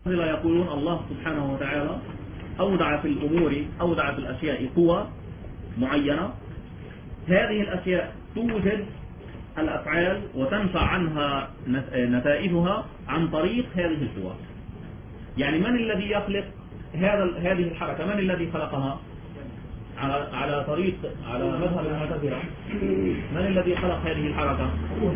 يقولون الله سبحانه وتعالى أودع في الأمور، أودع في الأشياء قوى معينة، هذه الأشياء توجد الأفعال وتنشأ عنها نتائجها عن طريق هذه القوى. يعني من الذي يخلق هذه الحركة؟ من الذي خلقها؟ على مذهب المعتزلة، من الذي خلق هذه الحركة؟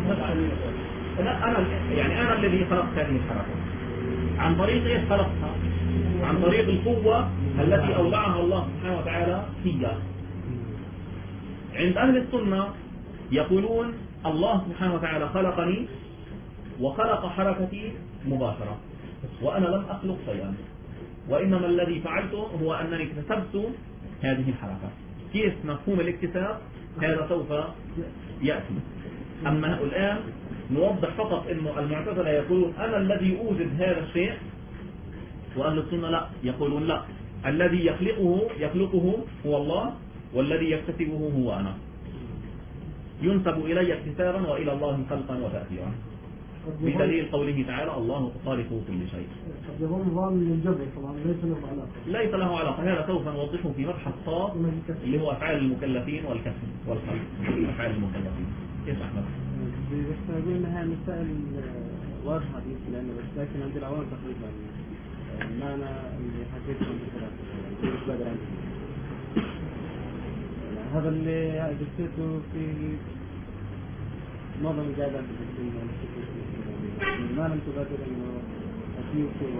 أنا الذي خلقت هذه الحركة. عن طريق ايش خلقها؟ عن طريق القوة التي أودعها الله سبحانه وتعالى فيها. عند أهل السنة يقولون الله سبحانه وتعالى خلقني وخلق حركتي مباشرة، وأنا لم أخلق شيئا، وإنما الذي فعلته هو أنني اكتسبت هذه الحركة. كيف مفهوم الاكتساب؟ هذا سوف يأتي. أما الآن نوضح فقط أنه المعتزلة يقولون أنا الذي أوجد هذا الشيء، وأهل السنة لا، يقولون لا، الذي يخلقه هو الله، والذي يكتسبه هو أنا. ينسب إلي اكتسابا وإلى الله خلقا وتأثيرا، بدليل قوله تعالى الله خالق كل شيء. يظن ظن الجبر طبعا ليس له علاقة. ليس له علاقة، هذا سوف نوضحه في مبحث خاص اللي هو أفعال المكلفين والكسب والخلق. أفعال المكلفين. كيف أحمد؟ بس أقول إنها مسائل واضحة بالنسبة لنا، بس لكن عند العوام تقريبا المعنى اللي حكيته مثلا هذا اللي قلته في معظم الجادات ما لم تبادر انه أسيوك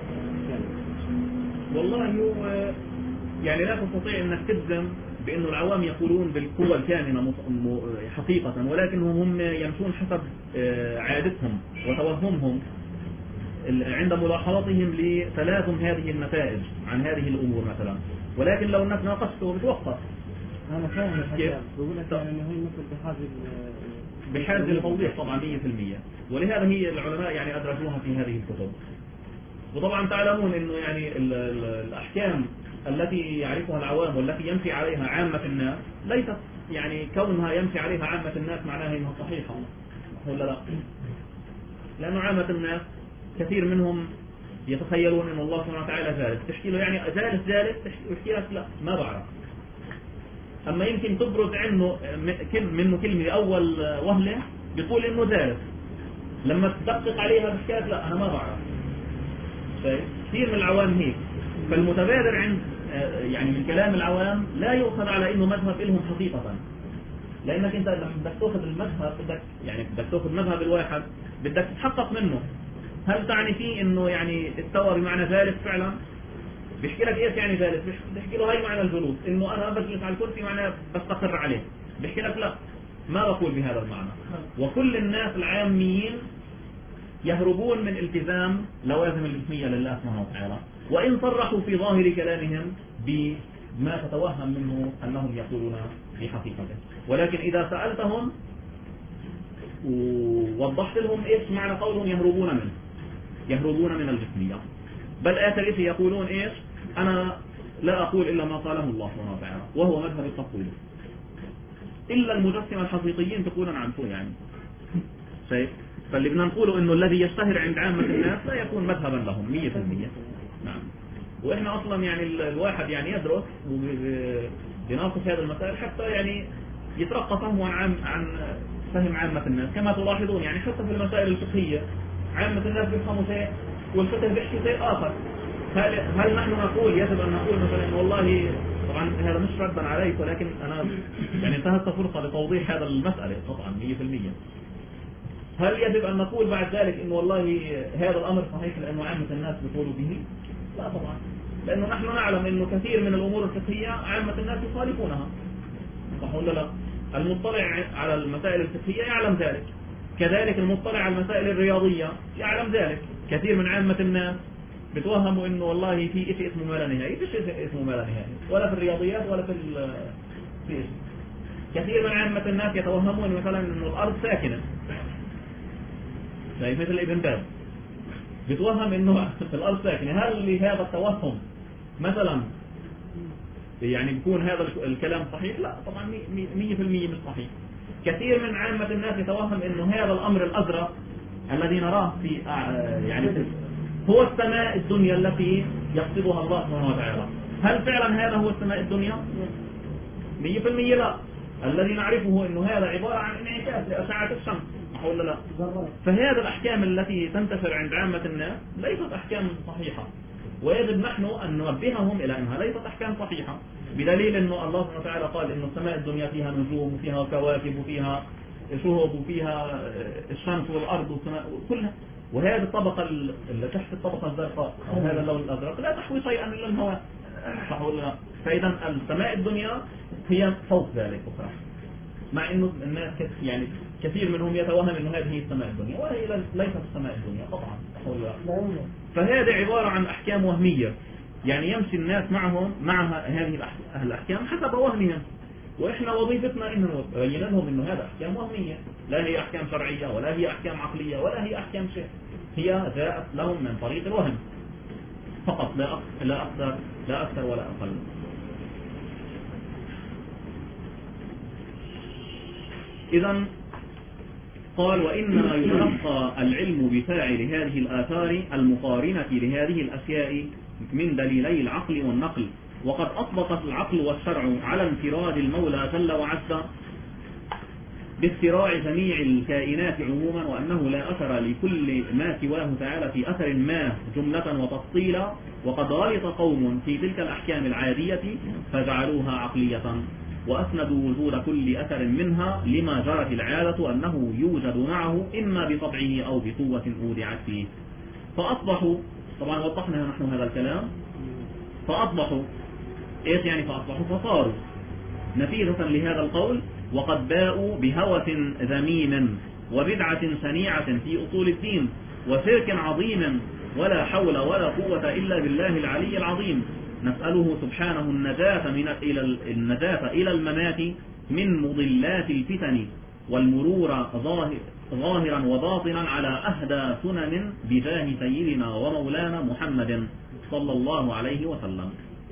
والله هو يعني لا تستطيع انك تجزم بانه العوام يقولون بالقوة الكامنة حقيقة، ولكنهم هم يمشون حسب عادتهم وتوهمهم عند ملاحظتهم لتلازم هذه النتائج عن هذه الامور مثلا. ولكن لو انك ناقشته بتوقف. انا فاهم الحاجات، بقول لك يعني انه هي مثل بحاجة لتوضيح طبعا 100%، ولهذا هي العلماء يعني أدرجوها في هذه الكتب. وطبعا تعلمون انه يعني الأحكام التي يعرفها العوام والتي يمشي عليها عامة الناس ليست يعني كونها يمشي عليها عامة الناس معناها انها صحيحة ولا لا، لأنه عامة الناس كثير منهم يتخيلون ان الله سبحانه وتعالى جالس، تحكي له يعني جالس تحكي لك لا ما بعرف. أما يمكن تبرز عنه منه كلمة أول وهلة بيقول إنه جالس، لما تدقق عليها بحكاية لا أنا ما بعرف. كثير من العوام هيك، فالمتبادر عند يعني من كلام العوام لا يؤخذ على إنه مذهب لهم حقيقة، لأنك أنت لما بدك تأخذ المذهب بدك تأخذ مذهب الواحد بدك تتحقق منه. هل تعني فيه إنه يعني استوى بمعنى جالس فعلا؟ بيحكي لك ايش يعني جالس؟ بيحكي له هاي معنى الجلوس، انه انا بجلس على الكرسي معناه بستقر عليه. بيحكي لك لا ما بقول بهذا المعنى. وكل الناس العاميين يهربون من التزام لوازم الجسمية لله سبحانه وتعالى، وان صرحوا في ظاهر كلامهم بما تتوهم منه انهم يقولون في حقيقته. ولكن اذا سألتهم ووضحت لهم ايش معنى قولهم يهربون من الجسمية. بل آخر يقولون إيش؟ أنا لا أقول إلا ما قاله الله سبحانه وتعالى، وهو مذهب التفويض. إلا المجسمة الحقيقيين تقولون عن شو يعني شيء. فاللي بدنا نقوله إنه الذي يشتهر عند عامة الناس لا يكون مذهبا لهم 100%. نعم. وإحنا أصلا يعني الواحد يعني يدرس وبيناقش هذا المسائل حتى يعني يترقى فهمه عن فهم عامة الناس. كما تلاحظون يعني حتى في المسائل الفقهية عامة الناس بيفهموا شيء والفقه بيحكي شيء آخر. هل نحن نقول يجب أن نقول مثلا والله طبعا هذا مش ردا عليك، ولكن أنا يعني انتهت فرصة لتوضيح هذا المسألة طبعا 100%. هل يجب أن نقول بعد ذلك إنه والله هذا الأمر صحيح لأنه عامة الناس بيقولوا به؟ لا طبعا، لأنه نحن نعلم إنه كثير من الأمور الفقهية عامة الناس يخالفونها، صح ولا لا؟ المطلع على المسائل الفقهية يعلم ذلك، كذلك المطلع على المسائل الرياضية يعلم ذلك. كثير من عامة الناس بتوهموا انه والله في شيء اسمه ما لا نهاية، فيش شيء اسمه ما لا نهاية ولا في الرياضيات ولا في كثير من عامة الناس يتوهمون مثلا انه الارض ساكنة، زي مثل ابن باز بتوهم انه الارض ساكنة. هل لهذا التوهم مثلا يعني بيكون هذا الكلام صحيح؟ لا طبعا 100% مش صحيح. كثير من عامة الناس يتوهم انه هذا الامر الازرق الذي نراه في يعني هو السماء الدنيا التي يقصدها الله سبحانه وتعالى. هل فعلا هذا هو السماء الدنيا؟ 100% لا. الذي نعرفه أنه هذا عبارة عن انعكاس لأشعة الشمس، ولا لا؟ فهذه الأحكام التي تنتشر عند عامة الناس ليست أحكام صحيحة، ويجب نحن أن ننبههم إلى أنها ليست أحكام صحيحة، بدليل أنه الله سبحانه وتعالى قال أن السماء الدنيا فيها نجوم وفيها كواكب وفيها شهب وفيها الشمس والأرض والسماء كلها، وهذه الطبقة اللي تحت الطبقة الزرقاء أو هذا اللون الأزرق لا تحوي شيئا إلا الهواء، صح ولا لا؟ فإذا السماء الدنيا هي فوق ذلك أخرى، مع أنه الناس يعني كثير منهم يتوهم أنه هذه هي السماء الدنيا، وهي ليست السماء الدنيا قطعا، صح ولا لا؟ فهذه عبارة عن أحكام وهمية، يعني يمشي الناس معها هذه الأحكام حسب وهمهم، وإحنا وظيفتنا إن نبين لهم إنه هذا أحكام وهمية، لا هي أحكام شرعية ولا هي أحكام عقلية ولا هي أحكام شيء، هي جاءت لهم من طريق الوهم فقط، لا أكثر ولا أقل. إذا قال وإنما يتلقى العلم بفاعل هذه الآثار المقارنة لهذه الأشياء من دليلي العقل والنقل، وقد أطبق العقل والشرع على انفراد المولى جل وعز باختراع جميع الكائنات عموما، وأنه لا أثر لكل ما سواه تعالى في أثر ما جملة وتفصيلا، وقد غلط قوم في تلك الأحكام العادية فجعلوها عقلية، وأسندوا وجود كل أثر منها لما جرت العادة أنه يوجد معه إما بطبعه أو بقوة أودعت فيه، فأصبحوا طبعا وضحنا نحن هذا الكلام، فأصبحوا إيش يعني فأصبحوا فصاروا نتيجة لهذا القول، وقد باءوا بهوس ذميم وبدعة شنيعة في أصول الدين وشرك عظيم، ولا حول ولا قوة إلا بالله العلي العظيم، نسأله سبحانه النجاة إلى الممات من مضلات الفتن، والمرور ظاهرا وباطنا على أهدى سنن بجاه سيدنا ومولانا محمد صلى الله عليه وسلم.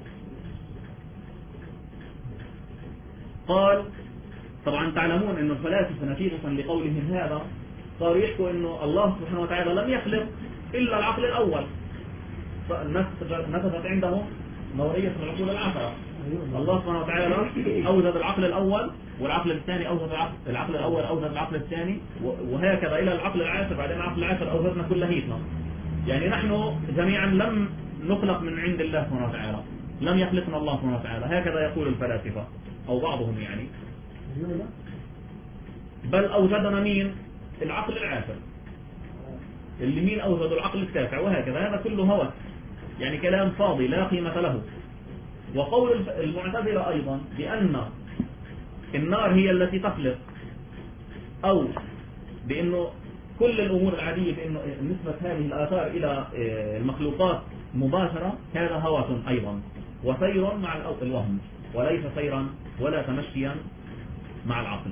قال طبعا تعلمون أن الفلاسفة نتيجة لقولهم هذا صاروا يحكوا أنه الله سبحانه وتعالى لم يخلق إلا العقل الأول، فنفذت عندهم نظرية العقول العشرة. الله سبحانه وتعالى أوجد العقل الأول، والعقل الثاني أوجد العقل الأول أوجد العقل الثاني، وهكذا إلى العقل العاشر، بعدين العقل العاشر أوجدنا كل هيتنا. يعني نحن جميعا لم نخلق من عند الله سبحانه وتعالى، لم يخلقنا الله سبحانه وتعالى، هكذا يقول الفلاسفة أو بعضهم يعني، بل أوجدنا مين؟ العقل العاشر، اللي مين أوجد العقل التاسع، وهكذا. هذا كله هوس، يعني كلام فاضي لا قيمة له. وقول المعتزلة أيضا بأن النار هي التي تخلق، أو بأنه كل الأمور العادية بأنه نسبة هذه الآثار إلى المخلوقات مباشرة، هذا هوس أيضا وسير مع الوهم، وليس سيرا ولا تمشيا مع العقل.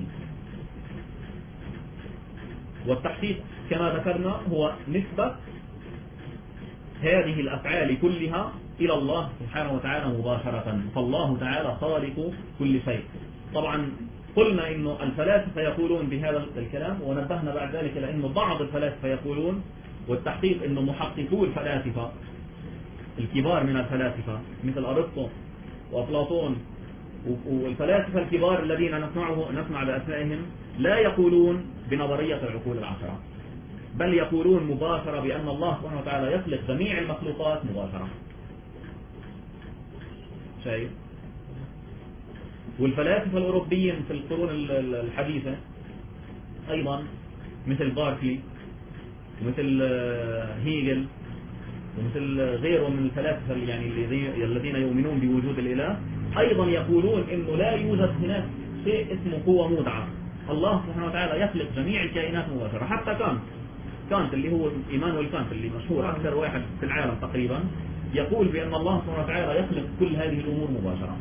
والتحقيق كما ذكرنا هو نسبة هذه الأفعال كلها إلى الله سبحانه وتعالى مباشرة، فالله تعالى خالق كل شيء. طبعا قلنا إنه الفلاسفة يقولون بهذا الكلام، ونبهنا بعد ذلك إلى إنه بعض الفلاسفة يقولون، والتحقيق إنه محققو الفلاسفة الكبار من الفلاسفة مثل أرسطو وأفلاطون والفلاسفة الكبار الذين نسمع بأسمائهم لا يقولون بنظرية العقول العشرة، بل يقولون مباشرة بأن الله سبحانه وتعالى يخلق جميع المخلوقات مباشرة. شايف؟ والفلاسفة الأوروبيين في القرون الحديثة أيضا مثل باركلي ومثل هيجل ومثل غيرهم من الفلاسفة يعني الذين يؤمنون بوجود الإله، أيضا يقولون إنه لا يوجد هناك شيء اسمه قوة مودعة، الله سبحانه وتعالى يخلق جميع الكائنات مباشرة. حتى كانت اللي هو إيمانويل كانت اللي مشهور أكثر واحد في العالم تقريبا يقول بأن الله سبحانه وتعالى يخلق كل هذه الأمور مباشرة.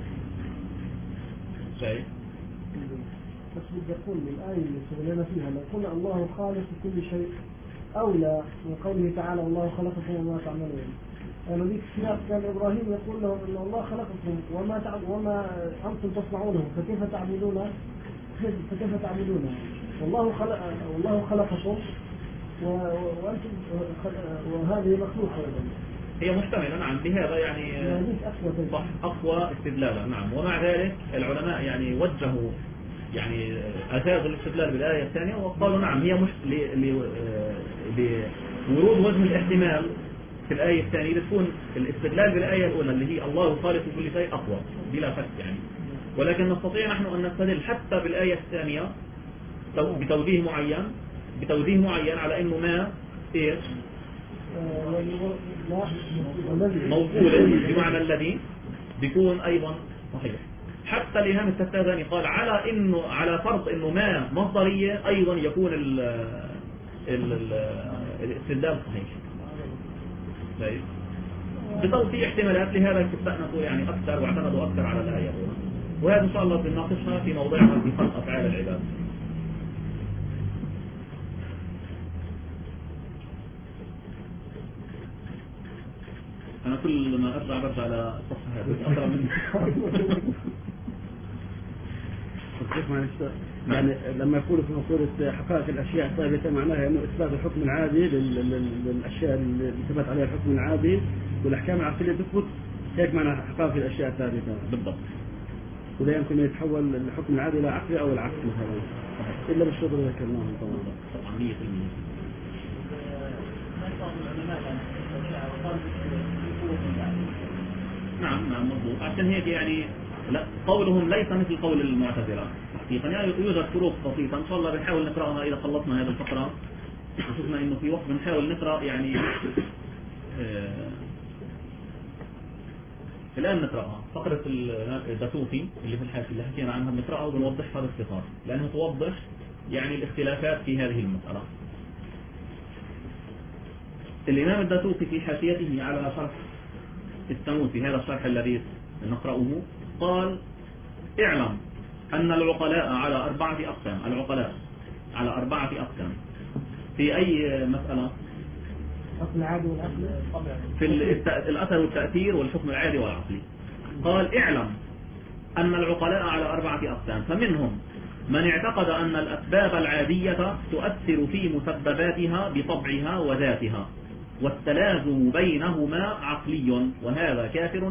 شيء بس بدي أقول الآية اللي سبلنا فيها لو قلنا الله خالق كل شيء أولى من قوله تعالى الله خلقكم وما تعملون. يعني ذيك السياق كان إبراهيم يقول لهم إن الله خلقكم وما أنتم تصنعونه فكيف تعبدونه والله خلقكم وأنتم وهذه مخلوقة أيضا. هي محتملة نعم بهذا يعني صح أقوى استدلالا نعم. ومع ذلك العلماء يعني وجهوا يعني أساس الاستدلال بالآية الثانية وقالوا نعم هي لورود وجه الاحتمال في الآية الثانية بتكون الاستدلال بالآية الأولى اللي هي الله خالق كل شيء أقوى بلا شك يعني. ولكن نستطيع نحن أن نستدل حتى بالآية الثانية بتوجيه معين على إنه ما إيش موصول بمعنى الذي بيكون أيضا صحيح. حتى الإمام التستاذاني قال على فرض إنه ما مصدرية أيضا يكون الاستدلال صحيح. طيب بتوفي احتمالات لهذا استأنسوا يعني أكثر واعتمدوا أكثر على الآية الأولى. وهذا إن شاء الله بنناقشها في موضوعها في خلق أفعال العباد. أنا كل ما برجع على الصفحة هذه أقرأ مني. يعني لما يقول في مقولة حقائق الأشياء ثابتة معناها أنه إثبات الحكم العادي للأشياء اللي ثبت عليها الحكم العادي والأحكام العقلية تثبت هيك معنى حقائق الأشياء ثابتة بالضبط. ولا يمكن أن يتحول الحكم العادي إلى عقلي أو العكس مثلا إلا بالشروط اللي ذكرناها طبعا 100%. نعم مضبوط. عشان هيك يعني لا قولهم ليس مثل قول المعتزلة حقيقة يعني يوجد فروق بسيطة إن شاء الله بنحاول نقرأها إذا خلصنا هذه الفقرة وشفنا إنه في وقت بنحاول نقرأ يعني الآن نقرأها فقرة الدسوقي اللي في الحاشية اللي حكينا عنها بنقرأها وبنوضحها باختصار لأنه توضح يعني الاختلافات في هذه المسألة. الإمام الدسوقي في حاشيته على شرح السنوسي هذا الشرح الذي نقرأه قال اعلم أن العقلاء على 4 أقسام. العقلاء على 4 أقسام في أي مسألة؟ الحكم العادي والعقلي في الأثر والتأثير والحكم العادي والعقلي. قال اعلم أن العقلاء على 4 أقسام فمنهم من اعتقد أن الأسباب العادية تؤثر في مسبباتها بطبعها وذاتها والتلازم بينهما عقلي وهذا كافر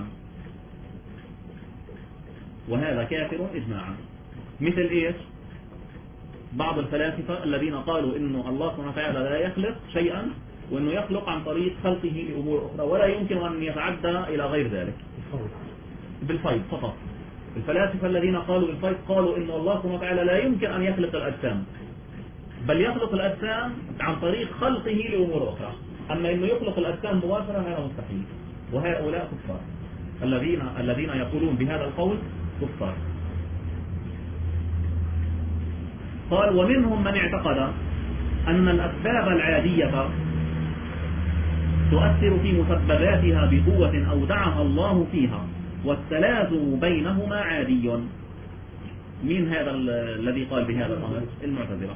إجماعا. مثل إيش؟ بعض الفلاسفة الذين قالوا إنه الله سبحانه وتعالى لا يخلق شيئا وإنه يخلق عن طريق خلقه لأمور أخرى ولا يمكن أن يتعدى إلى غير ذلك بالفيض فقط. الفلاسفة الذين قالوا بالفيض قالوا إنه الله سبحانه وتعالى لا يمكن أن يخلق الأجسام بل يخلق الأجسام عن طريق خلقه لأمور أخرى. أما إنه يخلق الأجسام مباشرة هذا مستحيل. وهؤلاء كفار الذين يقولون بهذا القول كفار. قال ومنهم من اعتقد أن الأسباب العادية تؤثر في مسبباتها بقوة أودعها الله فيها والتلازم بينهما عادي. من هذا الذي قال بهذا الأمر؟ المعتزلة.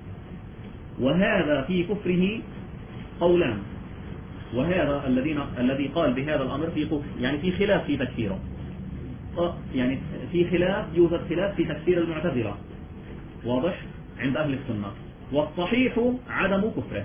وهذا في كفره قولان. وهذا الذي قال بهذا الأمر في كفر يعني في خلاف في تكفيره يعني يوجد خلاف في تكفير المعتزلة واضح عند أهل السنة. والصحيح عدم كفره.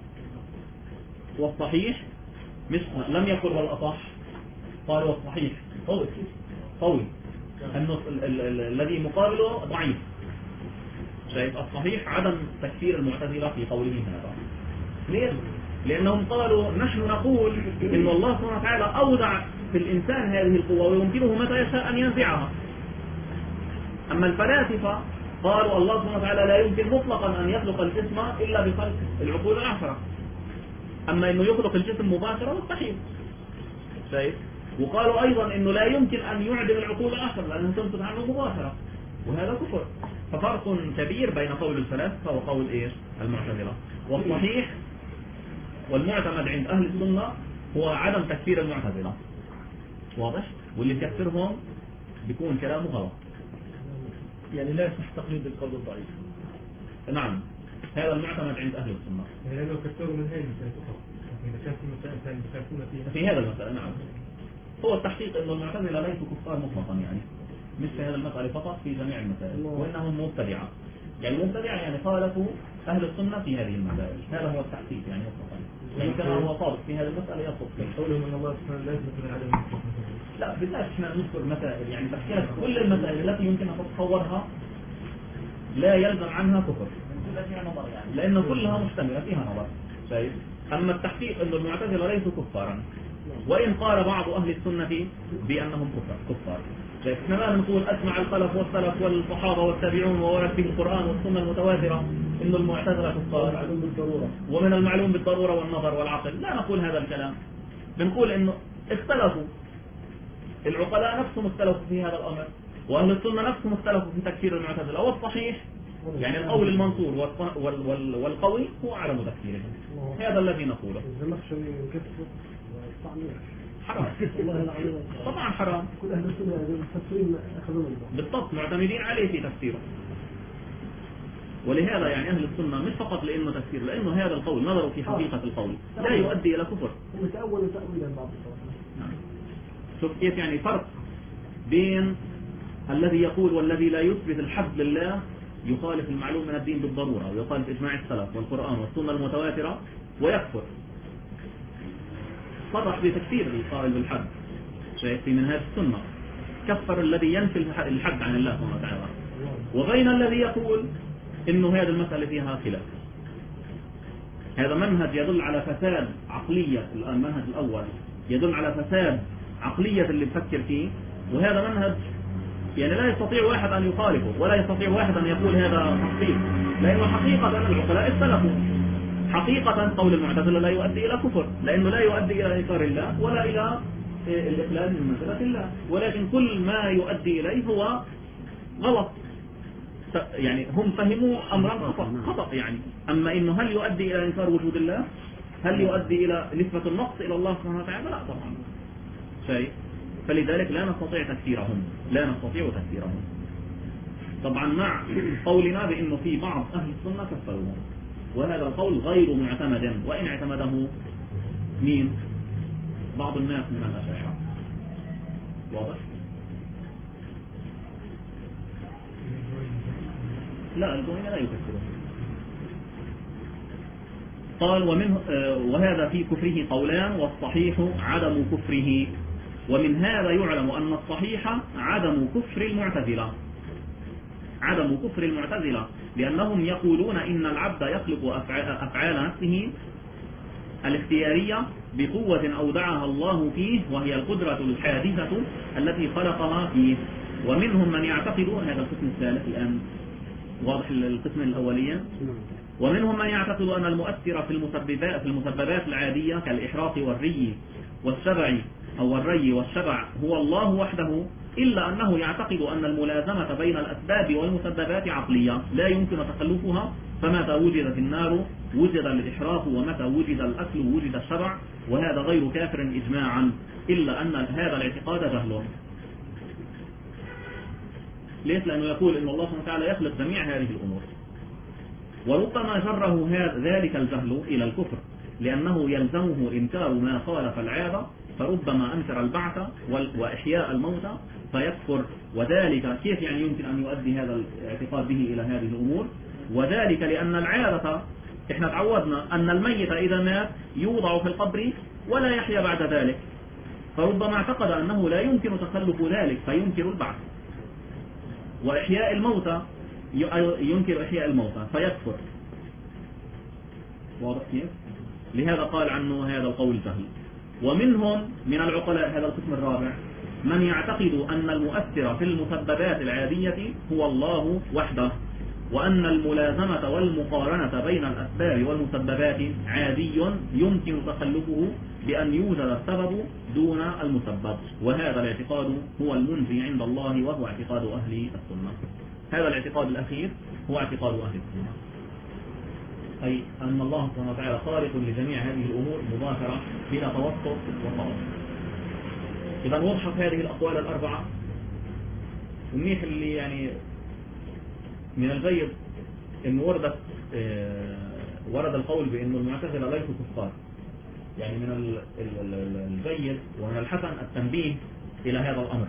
والصحيح مش لم يقل والأصح قال والصحيح قوي أنه الذي مقابله ضعيف. شايف الصحيح عدم تكفير المعتزلة في قوله هذا. ليش؟ لأنهم قالوا نحن نقول إن الله سبحانه وتعالى أودع في الإنسان هذه القوة ويمكنه متى يشاء أن ينزعها. أما الفلاسفة قالوا الله سبحانه وتعالى لا يمكن مطلقا أن يخلق الجسم إلا بخلق العقول العشرة. أما إنه يخلق الجسم مباشرة مستحيل. شايف؟ وقالوا أيضا إنه لا يمكن أن يعدم العقول العشرة لأنه تنتج عنه مباشرة وهذا كفر. ففرق كبير بين قول الفلاسفة وقول إيش؟ المعتزلة. والصحيح والمعتمد عند أهل السنة هو عدم تكفير المعتزلة واضح؟ واللي يكفرهم بيكون كلامه غلط يعني لا يصح تقليد القول الضعيف. نعم هذا المعتمد عند أهل السنة. يعني لو كفروا من هذه المسألة أخرى إذا كان في مسائل ثانية يخافون فيها في هذا المسألة. نعم هو التحقيق أن المعتزلة ليسوا كفار مطلقا يعني مش في هذا المسألة فقط في جميع المسائل وإنهم مبتدعة. يعني مبتدعة يعني خالفوا أهل السنة في هذه المسائل. هذا هو التحقيق يعني مطلقا. يعني كما هو صادق في هذه المسألة يصدق فيه. قولهم أن الله سبحانه لا يثبت من عدم لا بالذات احنا نذكر مسائل يعني تحكيات كل المسائل التي يمكن أن تتصورها لا يلزم عنها كفر، لأن كلها مشتملة فيها نظر. شايف؟ أما التحقيق أن المعتزلة ليسوا كفارا، وإن قال بعض أهل السنة بأنهم كفار. شايف؟ احنا لا نقول أسمع الخلف والسلف والصحابة والتابعون وورد به القرآن والسنة المتواترة إن المعتزلة كفار، ومن المعلوم بالضرورة والنظر والعقل. لا نقول هذا الكلام، بنقول إنه اختلفوا العقلاء نفسهم اختلفوا في هذا الأمر، وأهل السنة نفسهم اختلفوا في تكفير المعتزلة. والصحيح يعني القول المنصور والقوي هو عدم تكفيرهم. هذا الذي نقوله. حرام طبعا حرام. كل أهل السنة المفسرين أخذون بالضبط معتمدين عليه في تفسيره. ولهذا يعني أهل السنة مش فقط لأنه تفسير، لأنه هذا القول نظروا في حقيقة القول لا يؤدي إلى كفر. هم تأولوا تأويلا بعض الصراحة. شوف كيف يعني فرق بين الذي يقول والذي لا يثبت الحد لله يخالف المعلوم من الدين بالضرورة ويخالف إجماع السلف والقرآن والسنة المتواترة ويكفر. صرح بتكفير القائل بالحد شايف في منهاج السنة، كفر الذي ينفي الحد عن الله سبحانه وتعالى. وبين الذي يقول إنه هذه المسألة فيها خلاف. هذا منهج يدل على فساد عقلية. الآن المنهج الأول يدل على فساد عقلية اللي بفكر فيه، وهذا منهج يعني لا يستطيع واحد أن يخالفه ولا يستطيع واحد أن يقول هذا تحقيق، لأنه حقيقة العقلاء اختلفوا. حقيقة قول المعتزلة لا يؤدي إلى كفر، لأنه لا يؤدي إلى إنكار الله ولا إلى الإخلال من منزلة الله، ولكن كل ما يؤدي إليه هو غلط. يعني هم فهموا أمرا خطأ يعني. أما إنه هل يؤدي إلى إنكار وجود الله؟ هل يؤدي إلى نسبة النقص إلى الله سبحانه وتعالى؟ لا طبعا. شيء. فلذلك لا نستطيع تكفيرهم، لا نستطيع تكفيرهم طبعا، مع قولنا بأنه في بعض أهل السنة كفروهم، وهذا القول غير معتمد، وإن اعتمده مين؟ بعض الناس من الأشاعرة. واضح؟ لا الجهمية لا يكفرون. قال وهذا في كفره قولان، والصحيح عدم كفره. ومن هذا يعلم أن الصحيح عدم كفر المعتزلة، عدم كفر المعتزلة، لأنهم يقولون إن العبد يخلق أفعال نفسه الاختيارية بقوة أودعها الله فيه، وهي القدرة الحادثة التي خلقها فيه. ومنهم من يعتقد، هذا القسم الثالث الآن واضح القسم الأولية، ومنهم من يعتقد أن المؤثر في المسببات العادية كالإحراق والري والشبع أو الري والشبع هو الله وحده، إلا أنه يعتقد أن الملازمة بين الأسباب والمسببات عقلية لا يمكن تخلفها، فمتى وجدت النار وجد الإحراق، ومتى وجد الأكل وجد الشبع، وهذا غير كافر إجماعا، إلا أن هذا الاعتقاد جهل. ليش؟ لأنه يقول إن الله سبحانه وتعالى يخلق جميع هذه الأمور، وربما جره ذلك الجهل إلى الكفر، لأنه يلزمه إنكار ما خالف العادة، فربما أنكر البعث وإحياء الموتى فيكفر. وذلك كيف يعني يمكن أن يؤدي هذا الاعتقاد به إلى هذه الأمور؟ وذلك لأن العادة إحنا تعودنا أن الميت إذا مات يوضع في القبر ولا يحيا بعد ذلك، فربما اعتقد أنه لا يمكن تخلف ذلك فينكر البعث، وإحياء الموتى ينكر إحياء الموتى فيكفر. واضح كيف؟ لهذا قال عنه هذا القول جهل. ومنهم من العقلاء، هذا القسم الرابع، من يعتقد أن المؤثر في المسببات العادية هو الله وحده، وأن الملازمة والمقارنة بين الأسباب والمسببات عادي يمكن تخلفه بأن يوجد السبب دون المسبب، وهذا الاعتقاد هو المنفي عند الله، وهو اعتقاد أهل السنة. هذا الاعتقاد الأخير هو اعتقاد أهل السنة، أي أن الله سبحانه وتعالى خالق لجميع هذه الأمور مباشرة بلا توسط وخاص. إذا وضحت هذه الأقوال الأربعة، ومنيح اللي يعني من الجيد أن ورد القول بأن المعتزلة ليسوا كفار، يعني من الجيد ومن الحسن التنبيه إلى هذا الأمر.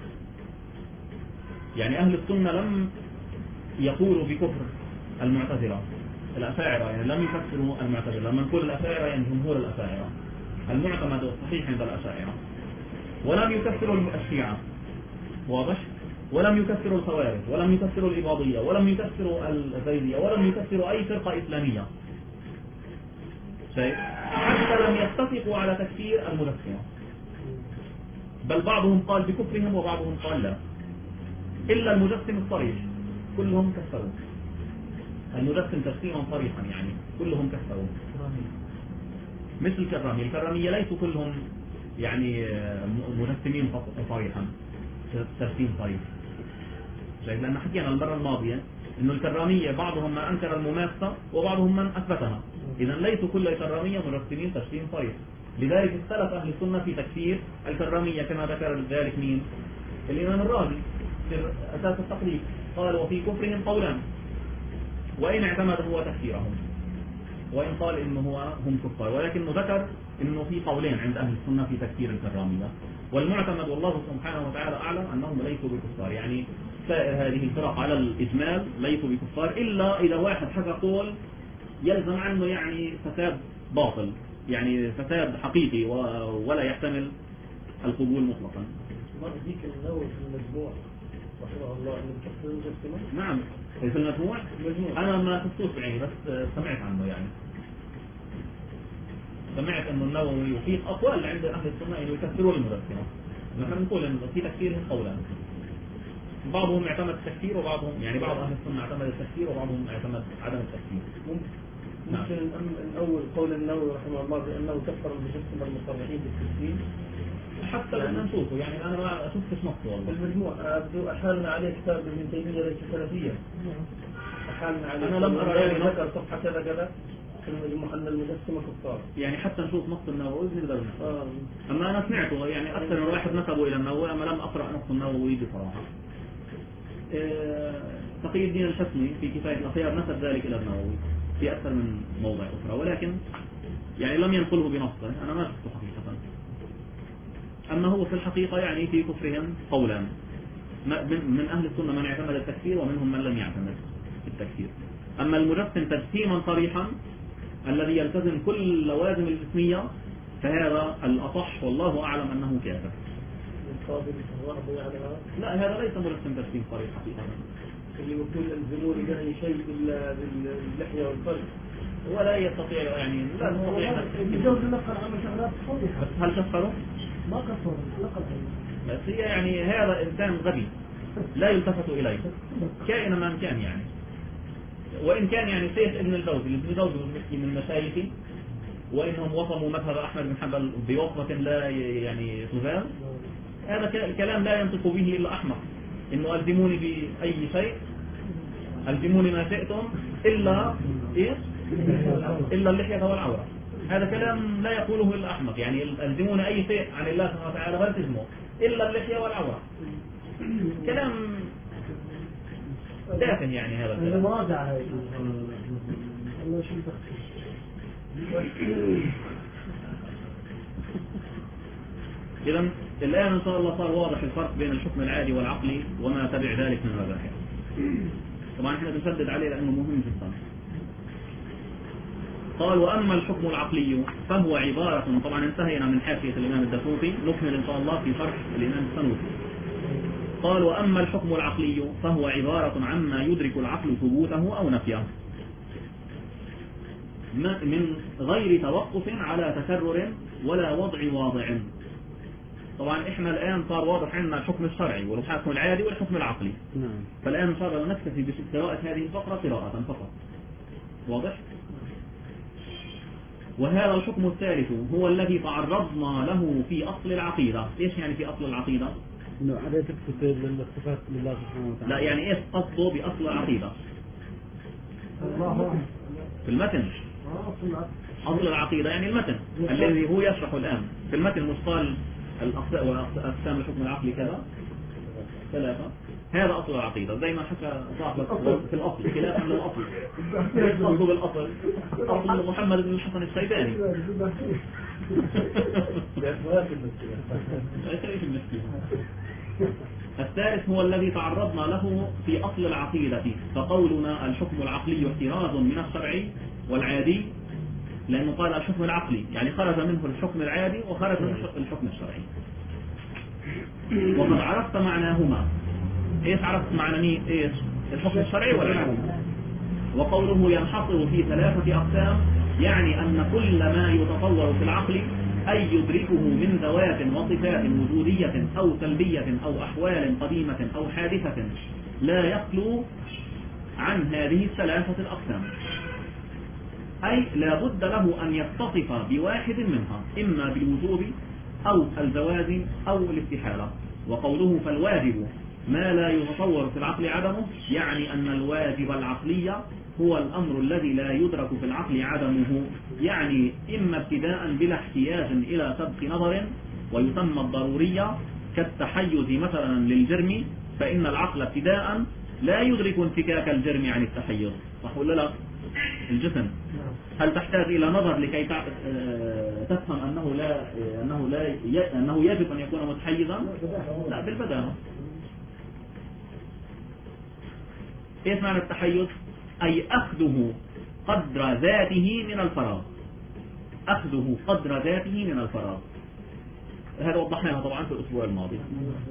يعني أهل السنة لم يقولوا بكفر المعتزلة، الأشاعرة يعني لم يكفروا المعتزلة. لما نقول الأشاعرة يعني جمهور الأشاعرة المعتمد الصحيح عند الأشاعرة، ولم يكفروا الشيعة، واضح؟ ولم يكفروا الخوارج، ولم يكفروا الإباضية، ولم يكفروا الزيدية، ولم يكفروا أي فرقة إسلامية. شيء حتى لم يتفقوا على تكفير المجسمة، بل بعضهم قال بكفرهم وبعضهم قال لا، إلا المجسم الصريح كلهم كفروا. المجسم تفسيرا صريحا يعني كلهم كفروا، مثل الكرامية ليسوا كلهم يعني مجسمين صريحا تفسير صريح. لأن حكينا المرة الماضية إنه الكرامية بعضهم من أنكر المماسة وبعضهم من أثبتها، إذا ليسوا كل الكرامية مجسمين تفسير صريح. لذلك اختلف أهل السنة في تكفير الكرامية كما ذكر ذلك مين؟ الإمام الرازي في أساس التقليد، قال وفي كفرهم قولان وإن اعتمد هو تكفيرهم، وإن قال إنه هم كفار، ولكنه ذكر إنه في قولين عند أهل السنة في تكفير الكرامية، والمعتمد والله سبحانه وتعالى أعلم أنهم ليسوا بكفار. يعني سائر هذه الفرق على الإجمال ليسوا بكفار، إلا إذا واحد حكى قول يلزم عنه يعني فساد باطل، يعني فساد حقيقي ولا يحتمل القبول مطلقا. ما ذيك النوع في المجموع رحمه الله أن الكفر المجسمة؟ نعم في المجموع أنا ما شفتوش بعيني بس سمعت عنه، يعني سمعت أنه النووي وفي أقوال عند أهل السنة أنه يكفروا المجسمة. نحن نقول أنه في تكفيرهم قولان، بعضهم اعتمد التكفير وبعضهم يعني بعض أهل السنة اعتمد التكفير وبعضهم اعتمد عدم التكفير. ممكن الأول قول النووي رحمه الله بأنه كفر المجسمة المصرحين بالتكفير حتى لأن نشوفه، يعني أنا ما شفتش نصه والله. المجموع أبدو أحالنا عليه كتاب ابن تيمية ليس سلفية، أحالنا عليه أنا لم أرى يعني ذكر صفحة كذا كذا في المجموع أن المجسمة كفار، يعني حتى نشوف نص النووي نقدر نحكي. أما أنا سمعته يعني أكثر من واحد نسبوا إلى النووي، أما لم أقرأ نص النووي بصراحة. تقي الدين الحسني في كفاية الأخيار نسب ذلك إلى النووي في أكثر من موضع أخرى، ولكن يعني لم ينقله بنصه، أنا ما شفته حقيقة. أما هو في الحقيقة يعني في كفرهم قولان، من أهل السنة من اعتمد التكفير ومنهم من لم يعتمد التكفير. أما المجسم تجسيما صريحا الذي يلتزم كل لوازم الجسمية فهذا الأصح والله أعلم أنه كافر. لا هذا ليس مجسم تجسيم صريح حقيقة. اللي يقول الزمور لا شيء إلا باللحية والفرج ولا يستطيع يعني لا يستطيع يجوز نقل عن شغلات صريحة. بس هل كفروا؟ ما كفروا نقل بس هي يعني هذا إنسان غبي لا يلتفت إليه كائن من كان يعني، وإن كان يعني سيف ابن الجوزي من مشايخي، وإنهم وصموا مذهب أحمد بن حنبل بوصمة لا يعني تزال، هذا الكلام لا ينطق به إلا أحمق، إنه ألزموني بأي شيء، ألزموني ما شئتم إلا إيه؟ إلا اللحية والعورة. هذا كلام لا يقوله إلا أحمق، يعني ألزموني أي شيء عن الله سبحانه وتعالى ولا تلزموه إلا اللحية والعورة. كلام دافع يعني هذا الكلام. مراجعة هاي الله شو إذا الآن إن شاء الله صار واضح الفرق بين الحكم العادي والعقلي وما تبع ذلك من المباحث. طبعا احنا بنشدد عليه لأنه مهم جدا. قال وأما الحكم العقلي فهو عبارة، طبعا انتهينا من حاشية الإمام الدسوقي، نكمل إن شاء الله في شرح الإمام السنوسي. قال وأما الحكم العقلي فهو عبارة عما يدرك العقل ثبوته أو نفيه من غير توقف على تكرر ولا وضع واضع. طبعا احنا الآن صار واضح عندنا الحكم الشرعي والحكم العادي والحكم العقلي. فالآن إن شاء الله نكتفي بقراءة هذه الفقرة قراءة فقط. واضح؟ وهذا الحكم الثالث هو الذي تعرضنا له في أصل العقيدة. إيش يعني في أصل العقيدة؟ إنه عليه تثبت الاصطفات لله سبحانه وتعالى. لا يعني إيش قصده بأصل العقيدة؟ في المتن. أصل العقيدة يعني المتن الذي هو يشرح الآن في المتن مش قال أقسام الحكم العقلي كذا 3. هذا أصل العقيدة زي ما حكى صاحب في الأصل خلافا للأصل. ايش قصده بالأصل؟ أصل محمد بن الحسن الشيباني. والثالث هو الذي تعرضنا له في أصل العقيدة، فقولنا الحكم العقلي احتراز من الشرعي والعادي، لأنه قال الحكم العقلي يعني خرج منه الحكم العادي وخرج منه الحكم الشرعي. وقد عرفت معناهما. ايش عرفت معنى مين؟ ايش؟ الحكم الشرعي والعادي. وقوله ينحصر في 3 أقسام يعني أن كل ما يتطور في العقل أي يدركه من ذوات وصفات وجودية أو سلبية أو أحوال قديمة أو حادثة لا يخلو عن هذه 3 الأقسام، أي لا بد له أن يتصف بواحد منها إما بالوجوب أو الجواز أو الاستحالة. وقوله فالواجب ما لا يتصور في العقل عدمه يعني أن الواجب العقلي هو الأمر الذي لا يدرك في العقل عدمه، يعني إما ابتداء بلا احتياج إلى سبق نظر، ويسمى الضرورية كالتحيز مثلا للجرم، فإن العقل ابتداء لا يدرك انفكاك الجرم عن التحيز. صح ولا لا؟ الجسم هل تحتاج إلى نظر لكي تفهم أنه يجب أن يكون متحيزا؟ لا، بالبداهة. ايش معنى التحيز؟ أي أخذه قدر ذاته من الفراغ، أخذه قدر ذاته من الفراغ. هذا وضحناها طبعا في الأسبوع الماضي.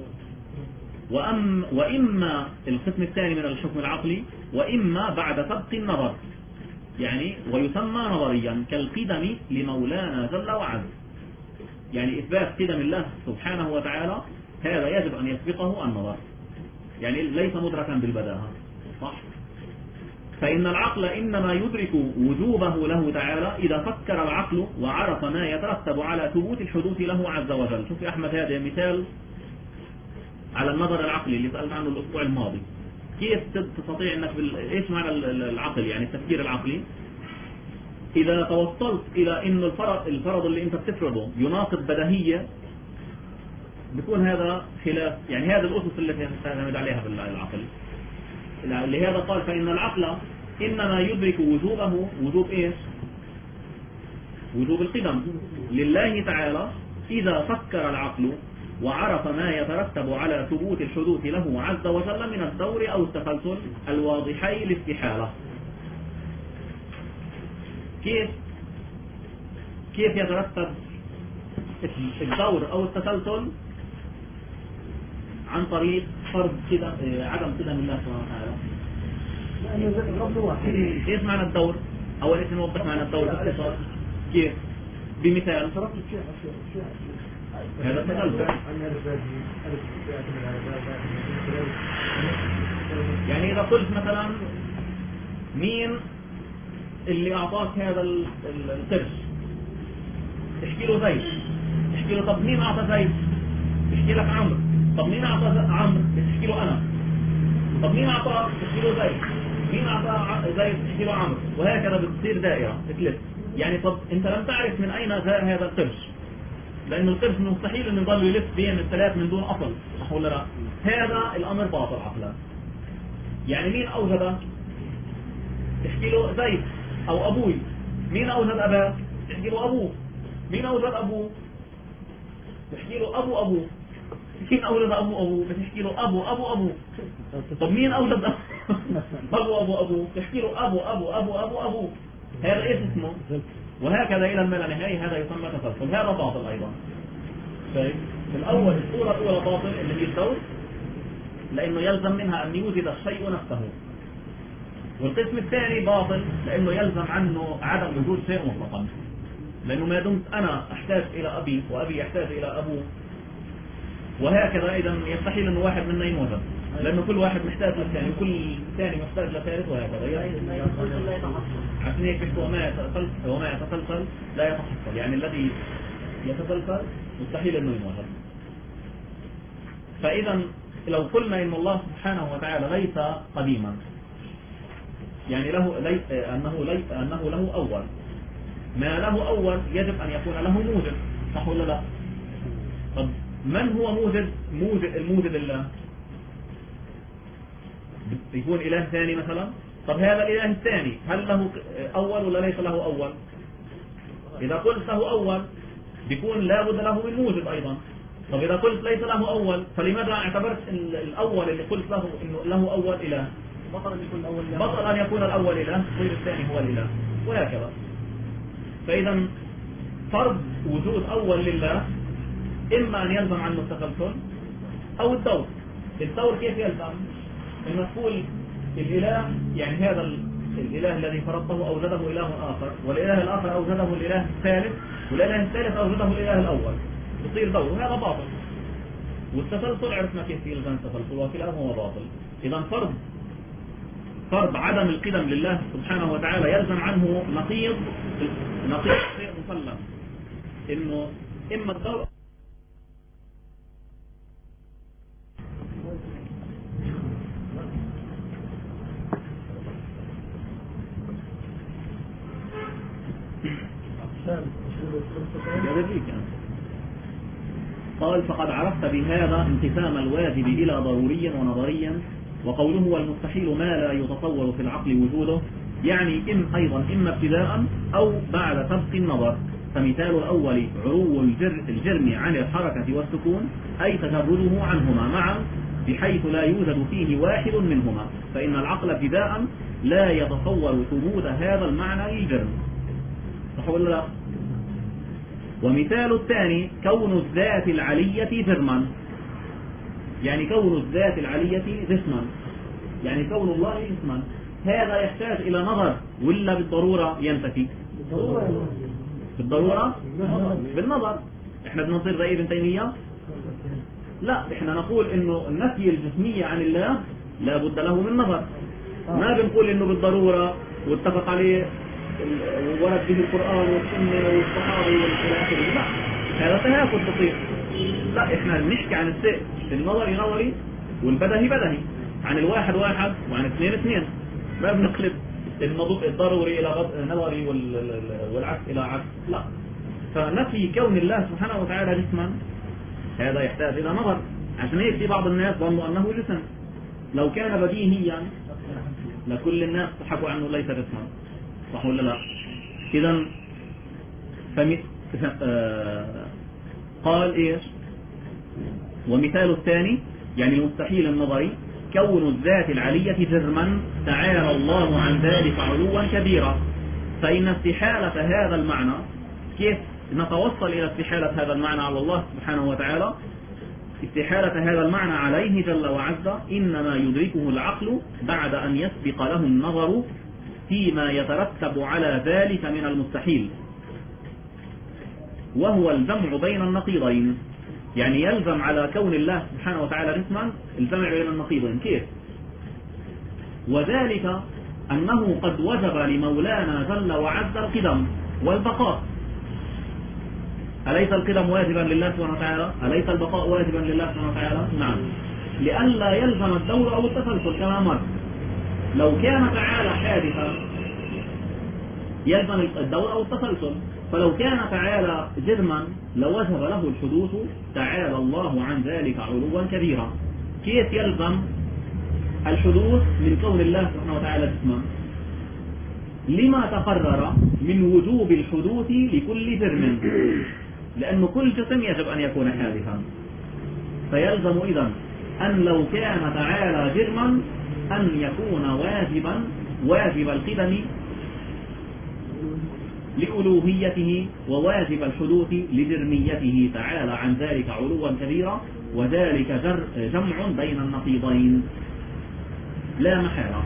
وإما القسم الثاني من الحكم العقلي وإما بعد سبق النظر، يعني ويسمى نظريا كالقدم لمولانا جل وعلا، يعني إثبات قدم الله سبحانه وتعالى هذا يجب أن يسبقه النظر، يعني ليس مدركا بالبداهة. صح؟ فإن العقل إنما يدرك وجوبه له تعالى إذا فكر العقل وعرف ما يترتب على ثبوت الحدوث له عز وجل. شوف يا أحمد، هذا مثال على النظر العقلي اللي سألت عنه الأسبوع الماضي. كيف تستطيع أنك إيش معنى العقل؟ يعني التفكير العقلي. إذا توصلت إلى أن الفرض اللي أنت بتفرضه يناقض بديهية، بيكون هذا خلاف، يعني هذا الأسس التي تعتمد عليها بالعقل. لهذا قال فإن العقل إنما يدرك وجوبه، وجوب إيش؟ وجوب القدم لله تعالى إذا فكر العقل وعرف ما يترتب على ثبوت الحدوث له عز وجل من الدور أو التسلسل الواضحي الاستحالة. كيف يترتب الدور أو التسلسل؟ عن طريق فرض عدم قدم الله سبحانه وتعالى. ايش معنى الدور؟ اول شيء نوضح معنى الدور باختصار. كيف؟ بمثال هذا التسلسل، يعني اذا قلت مثلا مين اللي اعطاك هذا القرش، تحكي له زيد، تحكي له طب مين اعطى زيد؟ تحكي لك عمرو. طب مين اعطى عمرو؟ بتحكي له انا. طب مين اعطى؟ بتحكي له زيد. مين اعطى زيد؟ بتحكي له عمرو، وهكذا بتصير دائره تلف. يعني طب انت لم تعرف من اين جاء هذا القرش، لان القرش مستحيل انه يضل يلف بين الثلاث من دون اصل، صح ولا لا؟ هذا الامر باطل عقلا. يعني مين اوجده؟ تحكي له زيد او ابوي. مين اوجد اباه؟ تحكي له ابوه. مين اوجد ابوه؟ تحكي له ابوه. مين أولد أبو بتحكي له أبو. طب مين أولد أبو تحكي له أبو. هذا إيش اسمه؟ وهكذا إلى ما لا نهاية. هذا يسمى تسلسل، هذا باطل أيضا. في الأول الصورة الأولى باطل اللي هي الدور، لأنه يلزم منها أن يوجد الشيء نفسه. والقسم الثاني باطل لأنه يلزم عنه عدم وجود شيء مطلقا، لأنه ما دمت أنا أحتاج إلى أبي وأبي يحتاج إلى أبوه، وهكذا أيضا يستحيل أن واحد منا ينوجد، لأنه كل واحد محتاج للثاني وكل ثاني محتاج لثالث، وهكذا. عشان هيك وما يتسلسل لا يتحصل، يعني الذي يتسلسل مستحيل أنه ينوجد. فإذا لو قلنا إن الله سبحانه وتعالى ليس قديما، يعني أنه له أول، ما له أول يجب أن يكون له موجد، صح ولا لا؟ طب من هو الموجد الله؟ يكون إله ثاني مثلا. طب هذا الإله الثاني هل له أول ولا ليس له أول؟ إذا قلت له أول بيكون لابد له من موجد أيضا، طب إذا قلت ليس له أول فلماذا اعتبرت الأول اللي قلت له إنه له أول إله؟ بطل أن يكون الأول له. بطل أن يكون الأول إله يصير الثاني هو الإله وهكذا. فإذا فرض وجود أول لله إما أن يلزم عنه التسلسل أو الدور. الدور كيف يلزم؟ إنه تقول الإله يعني هذا الإله الذي فرضته أوجده إله آخر، والإله الآخر أوجده الإله الثالث، والإله الثالث أوجده الإله الأول، يصير دور، وهذا باطل. والتسلسل عرفنا كيف يلزم التسلسل وكلاهما باطل. إذا فرض عدم القدم لله سبحانه وتعالى يلزم عنه نقيض غير مسلم، إنه إما الدور قال فقد عرفت بهذا انقسام الواجب إلى ضروري ونظري، وقوله والمستحيل ما لا يتصور في العقل وجوده يعني أيضا إما ابتداء أو بعد سبق النظر. فمثال الأول عرو الجرم عن الحركة والسكون أي تجرده عنهما معا بحيث لا يوجد فيه واحد منهما، فإن العقل ابتداء لا يتصور ثبوت هذا المعنى للجرم. صح ولا لا؟ ومثال الثاني كون الذات العلية جرما، يعني كون الذات العلية جسما، يعني كون الله جسما، هذا يحتاج إلى نظر ولا بالضرورة ينتفي؟ بالضرورة؟ بالنظر. احنا بنصير زي ابن تيمية؟ لا، احنا نقول انه النفي الجسمية عن الله لا بد له من نظر. ما بنقول انه بالضرورة واتفق عليه ورد به القرآن والسنة والصحابة والآخر. لا، هذا تهافت بسيط. لا، احنا بنحكي عن الشيء النظري نظري والبدهي بدهي، عن الواحد واحد وعن اثنين اثنين. ما بنقلب الضروري إلى نظري والعكس إلى عكس. لا، فنفي كون الله سبحانه وتعالى جسما هذا يحتاج إلى نظر. عشان هيك في بعض الناس ظنوا أنه جسم، لو كان بديهيا لكل الناس حكوا عنه ليس جسما. صح ولا لا؟ إذا قال إيش؟ ومثال الثاني يعني المستحيل النظري كون الذات العلية جرما تعالى الله عن ذلك علوا كبيرا. فإن استحالة هذا المعنى، كيف نتوصل إلى استحالة هذا المعنى على الله سبحانه وتعالى؟ استحالة هذا المعنى عليه جل وعز إنما يدركه العقل بعد أن يسبق له النظر فيما يترتب على ذلك من المستحيل، وهو الجمع بين النقيضين. يعني يلزم على كون الله سبحانه وتعالى جسما الجمع بين النقيضين. كيف؟ وذلك أنه قد وجب لمولانا جل وعز القدم والبقاء. أليس القدم واجبا لله سبحانه وتعالى؟ أليس البقاء واجبا لله سبحانه وتعالى؟ نعم. لئلا يلزم الدور أو التسلسل كما مر. لو كان تعالى حادثا يلزم الدور أو التسلسل، فلو كان تعالى جرما لوجب له الحدوث تعالى الله عن ذلك علوا كبيرا. كيف يلزم الحدوث من كون الله سبحانه وتعالى جسما؟ لما تقرر من وجوب الحدوث لكل جرم، لأن كل جسم يجب أن يكون حادثا. فيلزم إذن أن لو كان تعالى جرما أن يكون واجب القدم لألوهيته وواجب الحدوث لجرميته تعالى عن ذلك علوا كبيرا، وذلك جمع بين النقيضين لا محالة.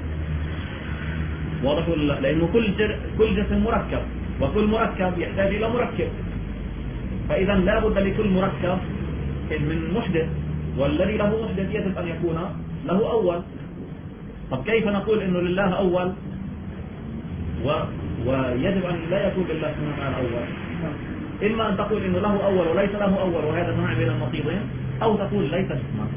واضح ولا لا؟ لأنه كل جسم مركب، وكل مركب يحتاج إلى مركب، فإذا لا بد لكل مركب من محدث، والذي له محدث يجب أن يكون له أول. طب كيف نقول إنه لله أول ويجب أن لا يكون لله سبحانه وتعالى أول؟ إما أن تقول إنه له أول وليس له أول وهذا جمع بين النقيضين، أو تقول ليس جسما.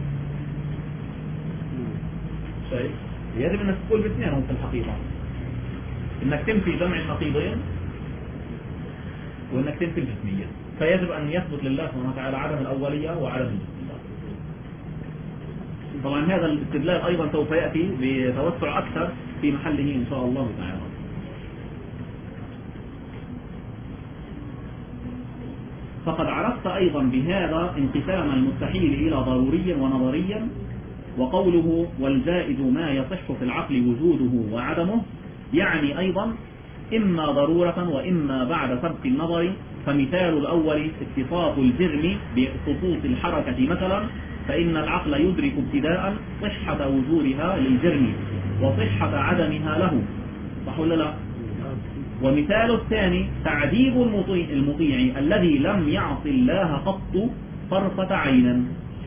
شيء يجب أنك تقول باثنينهم في الحقيقة، إنك تنفي جمع النقيضين وإنك تنفي الجسمية. فيجب أن يثبت لله سبحانه وتعالى عدم الأولية وعدم الجسمية. طبعا هذا الاستدلال أيضا سوف يأتي بتوسع أكثر في محله إن شاء الله تعالى. فقد عرفت أيضا بهذا انقسام المستحيل إلى ضروري ونظريا. وقوله والجائز ما يصح في العقل وجوده وعدمه يعني أيضا إما ضرورة وإما بعد سبق النظر. فمثال الأول اتصاف الجرم بخصوص الحركة مثلا، فإن العقل يدرك ابتداء صحة وجودها للجرم وصحة عدمها له، صح ولا لا؟ ومثال الثاني تعذيب المطيع الذي لم يعص الله قط طرفة عين،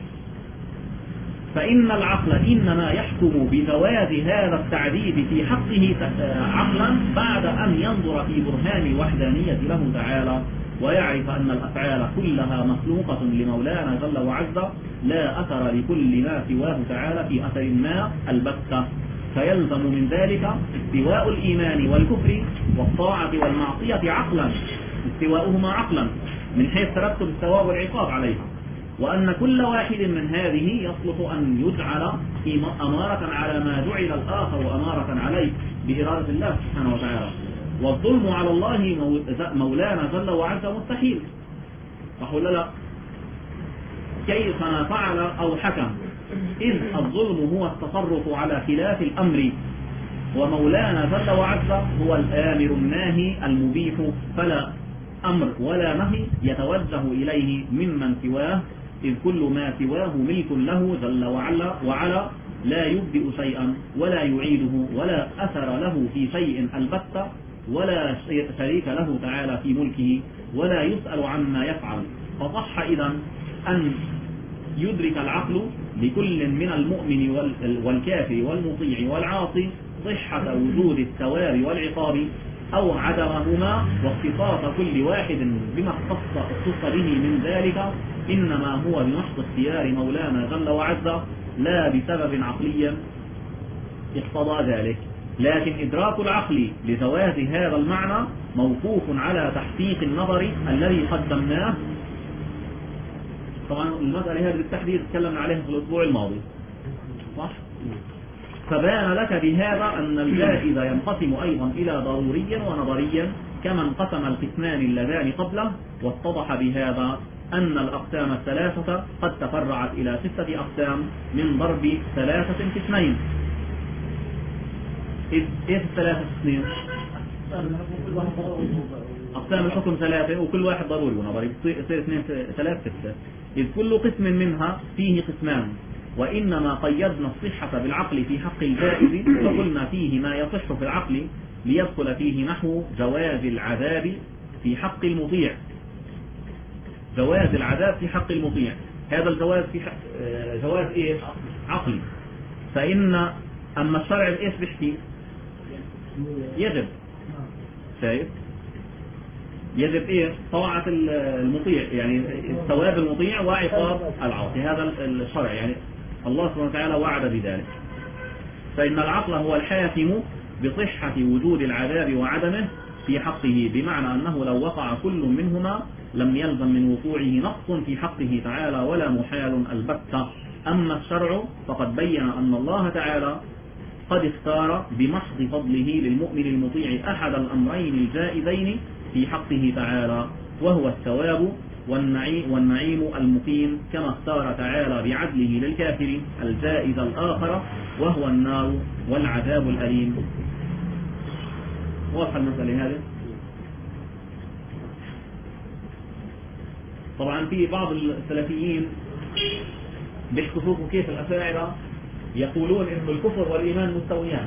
فإن العقل إنما يحكم بجواز هذا التعذيب في حقه عقلا بعد أن ينظر في برهان الوحدانية له تعالى، ويعرف أن الأفعال كلها مخلوقة لمولانا جل وعز لا أثر لكل ما سواه تعالى في أثر ما البتة. فيلزم من ذلك استواء الإيمان والكفر والطاعة والمعصية عقلا، استواؤهما عقلا من حيث ترتب الثواب والعقاب عليها، وأن كل واحد من هذه يصلح أن يجعل أمارة على ما جعل الآخر أمارة عليه بإرادة الله سبحانه وتعالى. والظلم على الله مولانا جل وعز مستحيل، صح ولا لا؟ كيف ما فعل أو حكم، إذ الظلم هو التصرف على خلاف الأمر، ومولانا جل وعز هو الآمر الناهي المبيح، فلا أمر ولا نهي يتوجه إليه ممن سواه، إذ كل ما سواه ملك له جل وعلا لا يبدئ شيئا ولا يعيده ولا أثر له في شيء البتة، ولا شريك له تعالى في ملكه ولا يسأل عما يفعل. فصح إذن أن يدرك العقل لكل من المؤمن والكافر والمطيع والعاصي صحة وجود الثواب والعقاب أو عدمهما، واختصاص كل واحد بما اختص به من ذلك إنما هو بمحض اختيار مولانا جل وعز لا بسبب عقلي اقتضى ذلك. لكن إدراك العقل لجواز هذا المعنى موقوف على تحقيق النظر الذي قدمناه. طبعا المسألة هذه بالتحديد تكلمنا عليها في الأسبوع الماضي، صح؟ فبان لك بهذا أن الجائز ينقسم أيضا إلى ضروريا ونظريا كما انقسم القسمان اللذان قبله. واتضح بهذا أن الأقسام الثلاثة قد تفرعت إلى 6 أقسام من ضرب 3 قسمين. إيه 3 قسمين؟ أقسام الحكم 3 وكل واحد ضروري ونظري، يصير 2 3 6. إذ كل قسم منها فيه قسمان، وإنما قيدنا الصحة بالعقل في حق الجائز، وقلنا فيه ما يصح في العقل ليدخل فيه نحو جواز العذاب في حق المطيع. جواز العذاب في حق المطيع، هذا الجواز في حق جواز إيه؟ عقلي. فإن أما الشرع إيش بيحكي؟ يجب، شايف؟ يجب إيه؟ طاعة المطيع، يعني ثواب المطيع وعقاب العاصي، هذا الشرع، يعني الله سبحانه وتعالى وعد بذلك. فإن العقل هو الحاكم بصحة وجود العذاب وعدمه في حقه، بمعنى أنه لو وقع كل منهما لم يلزم من وقوعه نقص في حقه تعالى ولا محال البتة. أما الشرع فقد بين أن الله تعالى قد اختار بمحض فضله للمؤمن المطيع أحد الأمرين الجائزين في حقه تعالى، وهو الثواب والنعيم المقيم، كما اختار تعالى بعدله للكافر الجائز الآخر وهو النار والعذاب الأليم. واضح المسألة هذه؟ طبعا في بعض السلفيين بيحكوا كيف الأشاعرة يقولون إن الكفر والإيمان مستويان،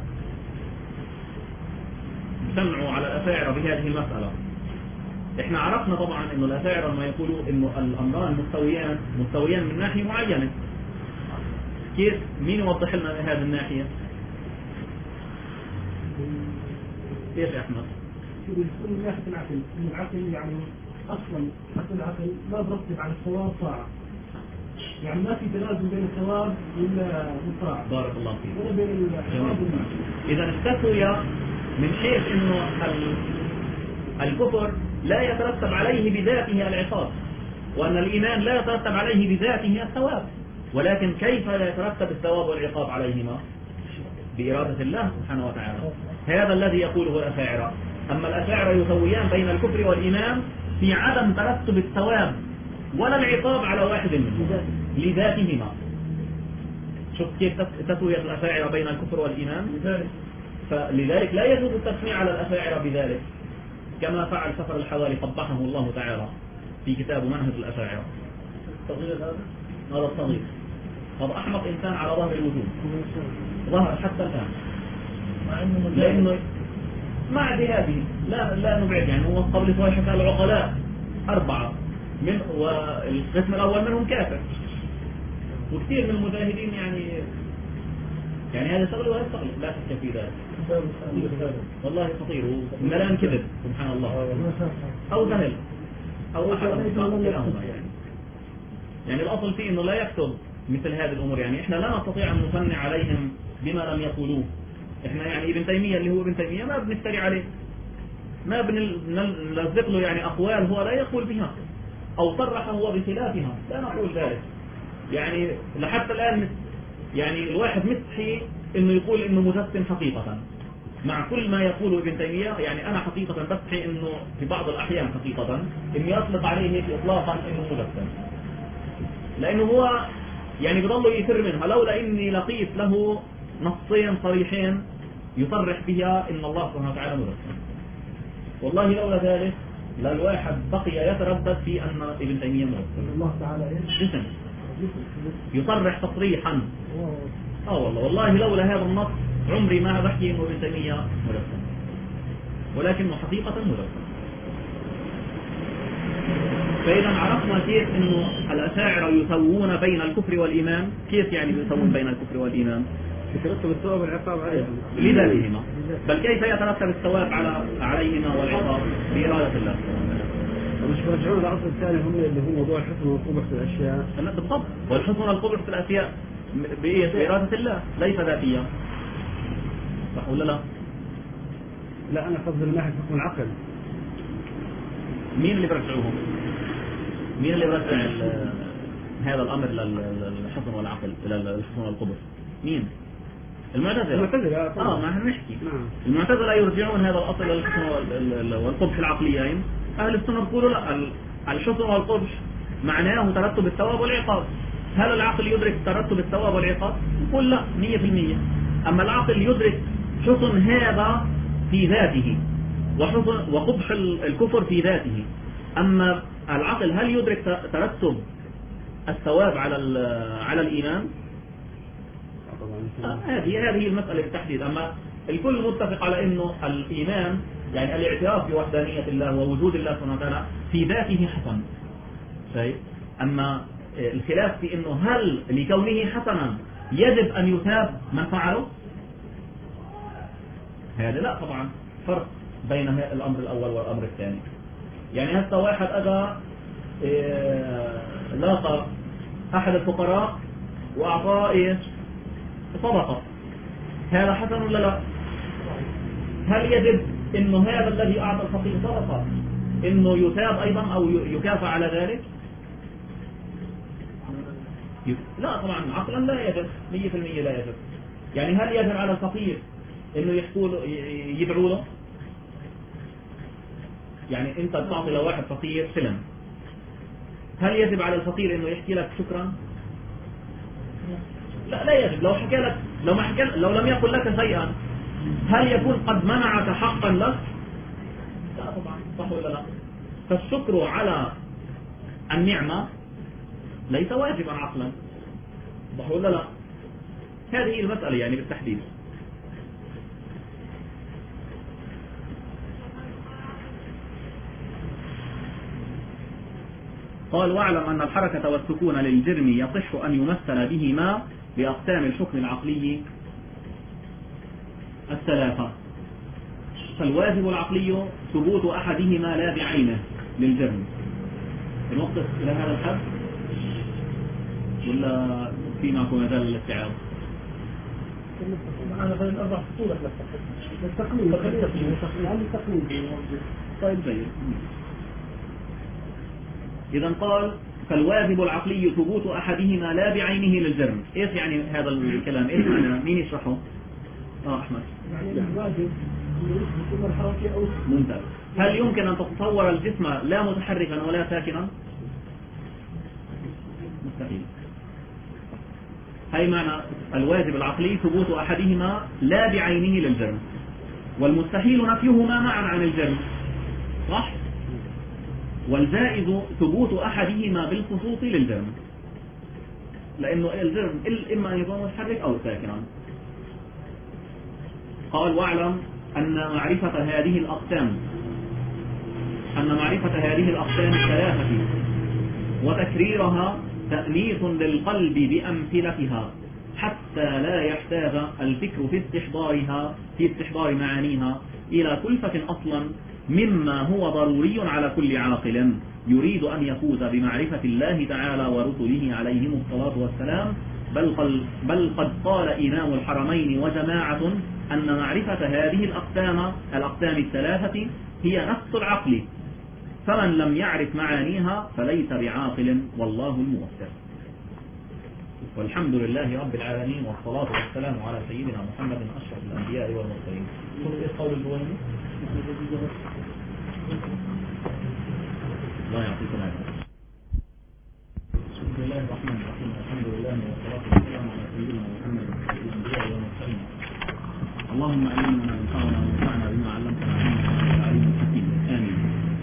سمعوا على الأشاعرة بهذه المسألة. احنا عرفنا طبعا إنه الأشاعرة لما يقولوا إنه الأمران مستويان من ناحية معينة. كيف؟ مين يوضح لنا هذه الناحية؟ كيف يا أحمد؟ من ناحية العقل، إن العقل يعني أصلا حتى العقل لا ترتب على الثواب طاعة، يعني ما في تلازم بين الثواب والطاعة. بارك الله فيك. ولا بين الثواب والطاعة. إذا استثوي من حيث إنه الكفر لا يترتب عليه بذاته العقاب، وأن الإيمان لا يترتب عليه بذاته الثواب، ولكن كيف لا يترتب الثواب والعقاب عليهما؟ بإرادة الله سبحانه وتعالى. هذا الذي يقوله الأشاعرة. أما الأشاعرة يسويان بين الكفر والإيمان في عدم ترتب الثواب ولا العقاب على واحد منهم لذاتهما. شوف كيف تسوية الأشاعرة بين الكفر والإيمان. فلذلك لا يجوز التسمية على الأشاعرة بذلك، كما فعل سفر الحوالي قبحه الله تعالى في كتاب منهج الأشاعرة. هذا الصغير، هذا أحمق إنسان على ظهر الوجود، ظهر حتى الآن، لأنه مع هذه لا نبعد، يعني هو قبل شوي حكى العقلاء 4 والقسم الأول منهم كافر، وكثير من المجاهدين يعني هذا شغله وهذا شغله، لا شك في ذلك. والله خطير وملان كذب سبحان الله، أو جهل أو أحد يعني الأصل فيه إنه لا يكتب مثل هذه الأمور. يعني إحنا لا نستطيع أن نصنع عليهم بما لم يقولوه. إحنا يعني ابن تيمية اللي هو ابن تيمية ما بنفتري عليه، ما بنلزق له يعني أقوال هو لا يقول بها أو صرح هو بخلافها، لا نقول ذلك. يعني لحتى الآن يعني الواحد مستحي إنه يقول إنه مجسم حقيقة مع كل ما يقوله ابن تيمية. يعني أنا حقيقة بستحي إنه في بعض الأحيان حقيقة إني أطلق عليه هيك إطلاقا إنه مجسم، لأنه هو يعني بضل يفر منها، لولا إني لقيت له نصين صريحين يصرح بها إن الله سبحانه وتعالى مجسم. والله لولا ذلك للواحد بقي يتردد في أن ابن تيمية مجسم. الله تعالى جسم يصرح تصريحا. والله لولا هذا النص عمري ما بحكي إنه ابن تيمية مجسم، ولكنه حقيقة مجسم. فإذا عرفنا كيف إنه الأشاعرة يسوون بين الكفر والإيمان. كيف يعني يسوون بين الكفر والإيمان؟ يترتب الثواب والعقاب عليهم لذاتهما، بل كيف يترتب الثواب عليهما والعقاب بإرادة الله. ومش يرجعون الأصل الثاني هم اللي هو موضوع الحسن والقبح في الأشياء. بالضبط، والحسن والقبح في الأشياء بإرادة الله ليس ذاتيا، صح ولا لا؟ لا أنا قصدي من ناحية حكم العقل. مين اللي برجعوهم؟ مين اللي برجع هذا الأمر للحسن والعقل للحسن والقبح؟ مين؟ المعتزلة. ما هنحكي. المعتزلة يرجعون هذا الأصل للحسن والقبح العقليين. أهل السنة يقولوا لا، الحسن والقبح معناه ترتب الثواب والعقاب. هل العقل يدرك ترتب الثواب والعقاب؟ نقول لا 100%. أما العقل يدرك حسن هذا في ذاته وقبح الكفر في ذاته. أما العقل هل يدرك ترتب الثواب على الإيمان؟ هذه المسألة بالتحديد. أما الكل متفق على إنه الإيمان يعني الاعتراف بوحدانية الله ووجود الله سبحانه وتعالى في ذاته حسن. أما الخلاف في إنه هل لكونه حسنا يجب أن يثاب من فعله؟ هذا لا طبعا، فرق بين الأمر الأول والأمر الثاني. يعني هسه واحد أجا لاقى أحد الفقراء وأعطاه إيش؟ صدقة، هذا حسن ولا لا؟ هل يجب إنه هذا الذي أعطى الفقير صدقة إنه يثاب أيضا أو يكافئ على ذلك؟ لا طبعا، عقلا لا يجب، 100% لا يجب. يعني هل يجب على الفقير إنه يدعو له؟ يعني أنت بتعطي لواحد فقير سلم، هل يجب على الفقير إنه يحكي لك شكرا؟ لا يجب. لو لم يقل لك شيئا هل يكون قد منعك حقا لك؟ لا طبعا، صح ولا لا؟ فالشكر على النعمة ليس واجبا عقلا، صح ولا لا؟ هذه المسألة يعني بالتحديد. قال واعلم أن الحركة والسكون للجرم يصح أن يمثل بهما بأقسام الحكم العقلي الثلاثة. فالواجب العقلي ثبوت أحدهما لا بعينه للجرم. نوقف إلى هذا الحد ولا في معكم مجال للاستيعاب؟ معنا بين الأربع فصول للتقليد. طيب زين. إذا قال فالواجب العقلي ثبوت أحدهما لا بعينه للجرم. إيش يعني هذا الكلام؟ إيش معنى؟ مين يشرحه؟ أحمد. يعني الواجب يكون الحركة أو ممتاز. هل يمكن أن تتصور الجسم لا متحركا ولا ساكنا؟ مستحيل. هي معنى الواجب العقلي ثبوت أحدهما لا بعينه للجرم، والمستحيل نفيهما معا عن الجرم، صح؟ والجائز ثبوت أحدهما بالخصوص للجرم، لأنه الجرم إما أن يكون متحرك أو ساكنا. قال واعلم أن معرفة هذه الأقسام الثلاثة وتكريرها تأنيث للقلب بأمثلتها حتى لا يحتاج الفكر في استحضار معانيها إلى كلفة أصلا، مما هو ضروري على كل عاقل يريد أن يفوز بمعرفة الله تعالى ورسله عليهم الصلاة والسلام. بل قد قال إمام الحرمين وجماعة أن معرفة هذه الأقسام الثلاثة هي نفس العقل، فمن لم يعرف معانيها فليس بعاقل، والله الموفق. والحمد لله رب العالمين، والصلاة والسلام على سيدنا محمد أشرف الأنبياء والمرسلين. قول الجوانب الله يعطيكم العافية. بسم الله الرحمن الرحيم. الحمد لله والصلاة والسلام على سيدنا محمد أشرف الأنبياء والمرسلين. اللهم علمنا ما ينفعنا وانفعنا بما علمتنا إنك أنت العليم الحكيم. آمين.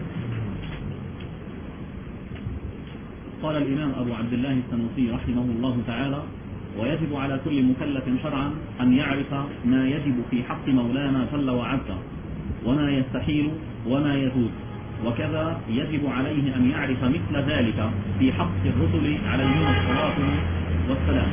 قال الإمام أبو عبد الله السنوسي رحمه الله تعالى: ويجب على كل مكلف شرعا أن يعرف ما يجب في حق مولانا جل وعز، وما يستحيل وما يجوز، وكذا يجب عليه أن يعرف مثل ذلك في حق الرسل عليهم الصلاة والسلام.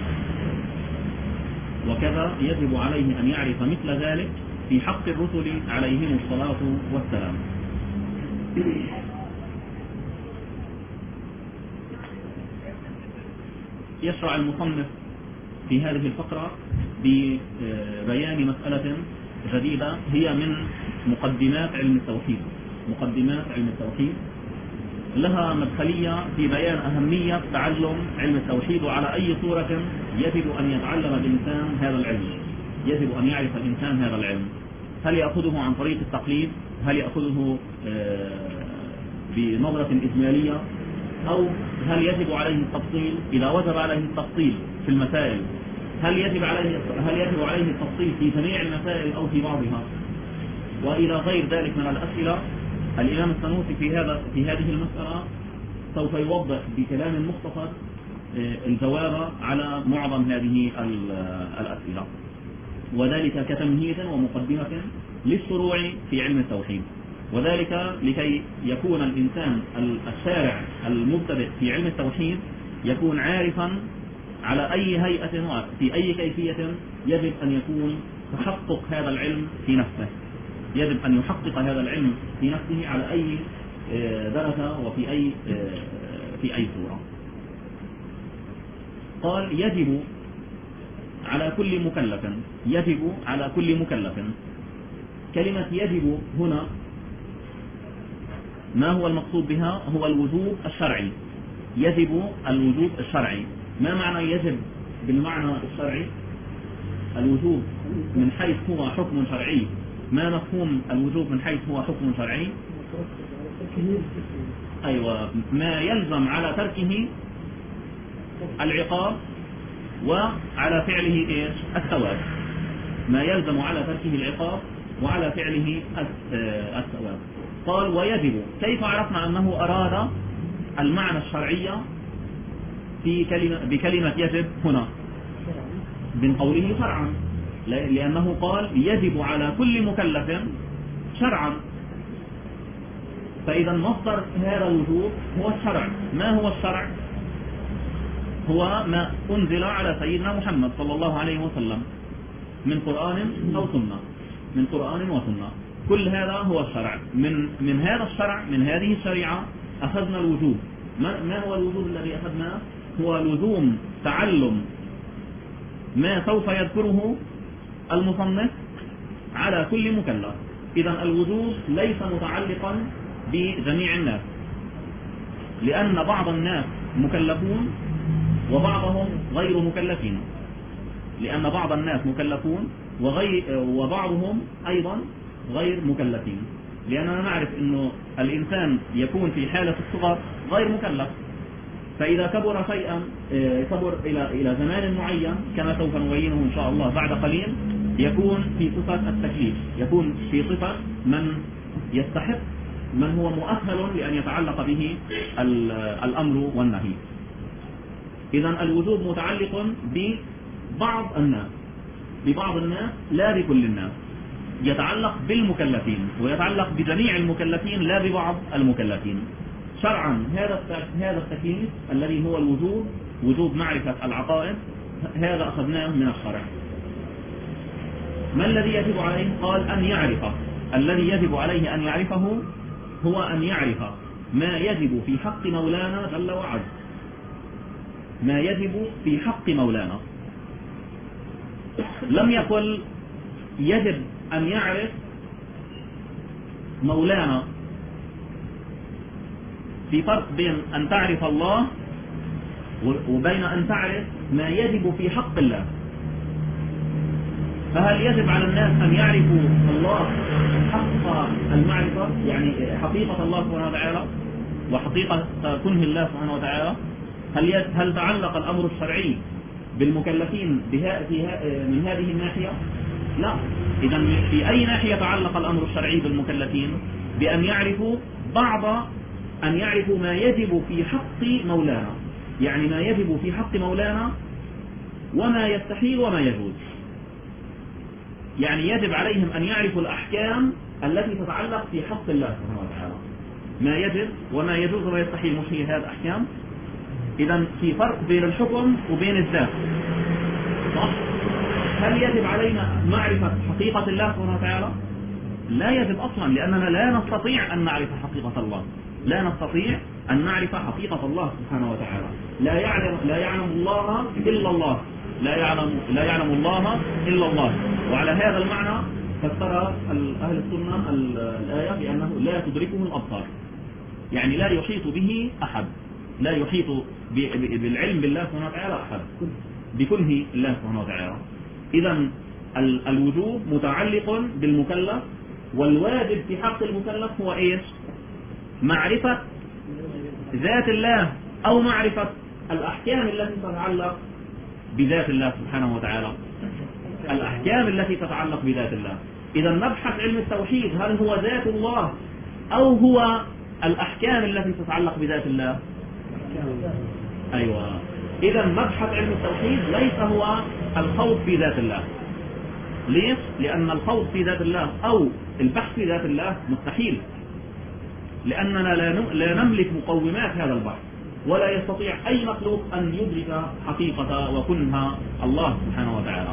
يشرع المصنف في هذه الفقرة ببيان مسألة جديدة هي من مقدمات علم التوحيد. لها مدخلية في بيان أهمية تعلم علم التوحيد، وعلى أي صورة يجب أن يتعلم الإنسان هذا العلم، يجب أن يعرف الإنسان هذا العلم. هل يأخذه عن طريق التقليد؟ هل يأخذه بنظرة إجمالية؟ أو هل يجب عليه التفصيل؟ إذا وجب عليه التفصيل في المسائل، هل يجب عليه التفصيل في جميع المسائل أو في بعضها؟ وإلى غير ذلك من الأسئلة. الإمام السنوسي في هذه المسألة سوف يوضح بكلام مختصر الجواب على معظم هذه الأسئلة، وذلك كتمهيد ومقدمة للشروع في علم التوحيد، وذلك لكي يكون الإنسان الشارع المبتدئ في علم التوحيد يكون عارفا على أي هيئة وفي أي كيفية يجب أن يكون تحقق هذا العلم في نفسه، يجب أن يحقق هذا العلم في نفسه على أي درجة وفي أي صورة. قال يجب على كل مكلف. كلمة يجب هنا ما هو المقصود بها؟ هو الوجوب الشرعي. يجب الوجوب الشرعي. ما معنى يجب بالمعنى الشرعي؟ الوجوب من حيث هو حكم شرعي. ما مفهوم الوجوب من حيث هو حكم شرعي؟ أيوة، ما يلزم على تركه العقاب وعلى فعله إيش؟ الثواب. ما يلزم على تركه العقاب وعلى فعله الثواب. قال ويجب. كيف عرفنا أنه أراد المعنى الشرعي بكلمة يجب هنا؟ من قوله شرعا، لأنه قال يجب على كل مكلف شرعا. فإذا مصدر هذا الوجوب هو الشرع. ما هو الشرع؟ هو ما أنزل على سيدنا محمد صلى الله عليه وسلم من قرآن أو سنة، من قرآن وسنة. كل هذا هو الشرع. من هذا الشرع، من هذه الشريعة أخذنا الوجوب. ما هو الوجوب الذي أخذناه؟ هو لزوم تعلم ما سوف يذكره المصنف على كل مكلف. إذن الوجوب ليس متعلقا بجميع الناس، لأن بعض الناس مكلفون وبعضهم غير مكلفين، وبعضهم أيضا غير مكلفين، لأننا نعرف أنه الإنسان يكون في حالة الصغر غير مكلف، فإذا كبر شيئا كبر إلى زمان معين كما سوف نبينه إن شاء الله بعد قليل، يكون في صفة التكليف، يكون في صفة من يستحق، من هو مؤهل لأن يتعلق به الأمر والنهي. إذن الوجوب متعلق ببعض الناس لا بكل الناس، يتعلق بالمكلفين ويتعلق بجميع المكلفين لا ببعض المكلفين. شرعا هذا التكليف الذي هو الوجوب، وجوب معرفة العقائد، هذا أخذناه من الشرع. ما الذي يجب عليه؟ قال أن يعرفه. الذي يجب عليه أن يعرفه هو أن يعرف ما يجب في حق مولانا جل وعز، ما يجب في حق مولانا. لم يقل يجب أن يعرف مولانا، في فرق بين أن تعرف الله وبين أن تعرف ما يجب في حق الله. فهل يجب على الناس أن يعرفوا الله حق المعرفة، يعني حقيقة الله سبحانه وتعالى وحقيقة كنه الله سبحانه وتعالى؟ هل تعلق الأمر الشرعي بالمكلفين من هذه الناحية؟ لا. إذن في أي ناحية تعلق الأمر الشرعي بالمكلفين؟ بأن يعرفوا أن يعرفوا ما يجب في حق مولانا، يعني ما يجب في حق مولانا وما يستحيل وما يجوز. يعني يجب عليهم أن يعرفوا الأحكام التي تتعلق في حق الله سبحانه وتعالى، ما يجب وما يجوز وما يستحيل، مش هي هذه الأحكام؟ إذن في فرق بين الحكم وبين الذات، صح؟ هل يجب علينا معرفة حقيقة الله سبحانه وتعالى؟ لا يجب أصلا، لأننا لا نستطيع أن نعرف حقيقة الله، لا نستطيع أن نعرف حقيقة الله سبحانه وتعالى. لا يعلم الله إلا الله، لا يعلم الله إلا الله. وعلى هذا المعنى فسر أهل السنة الآية بأنه لا تدركه الأبصار، يعني لا يحيط به أحد، لا يحيط بالعلم بالله سبحانه وتعالى أحد، بكنه الله سبحانه وتعالى. إذن الوجوب متعلق بالمكلف، والواجب في حق المكلف هو إيش؟ معرفة ذات الله أو معرفة الأحكام التي تتعلق بذات الله سبحانه وتعالى، الأحكام التي تتعلق بذات الله. إذا نبحث علم التوحيد هل هو ذات الله أو هو الأحكام التي تتعلق بذات الله؟ أيوة. إذا مبحث علم التوحيد ليس هو الخوض في ذات الله. ليش؟ لأن الخوض في ذات الله أو البحث في ذات الله مستحيل، لأننا لا نملك مقومات هذا البحث، ولا يستطيع أي مخلوق أن يدرك حقيقة وكنها الله سبحانه وتعالى.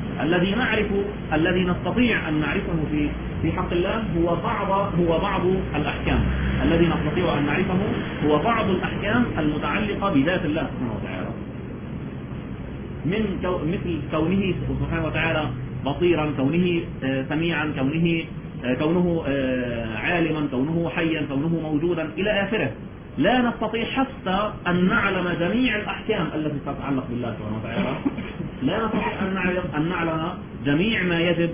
الذي نستطيع أن نعرفه في حق الله هو بعض الأحكام، الذي نستطيع أن نعرفه هو بعض الأحكام المتعلقة بذات الله سبحانه وتعالى، مثل كونه سبحانه وتعالى بصيرا، كونه سميعا، كونه عالما، كونه حيا، كونه موجودا إلى آخره. لا نستطيع حتى أن نعلم جميع الأحكام التي تتعلق بالله سبحانه وتعالى، لا نستطيع أن نعلم جميع ما يجب،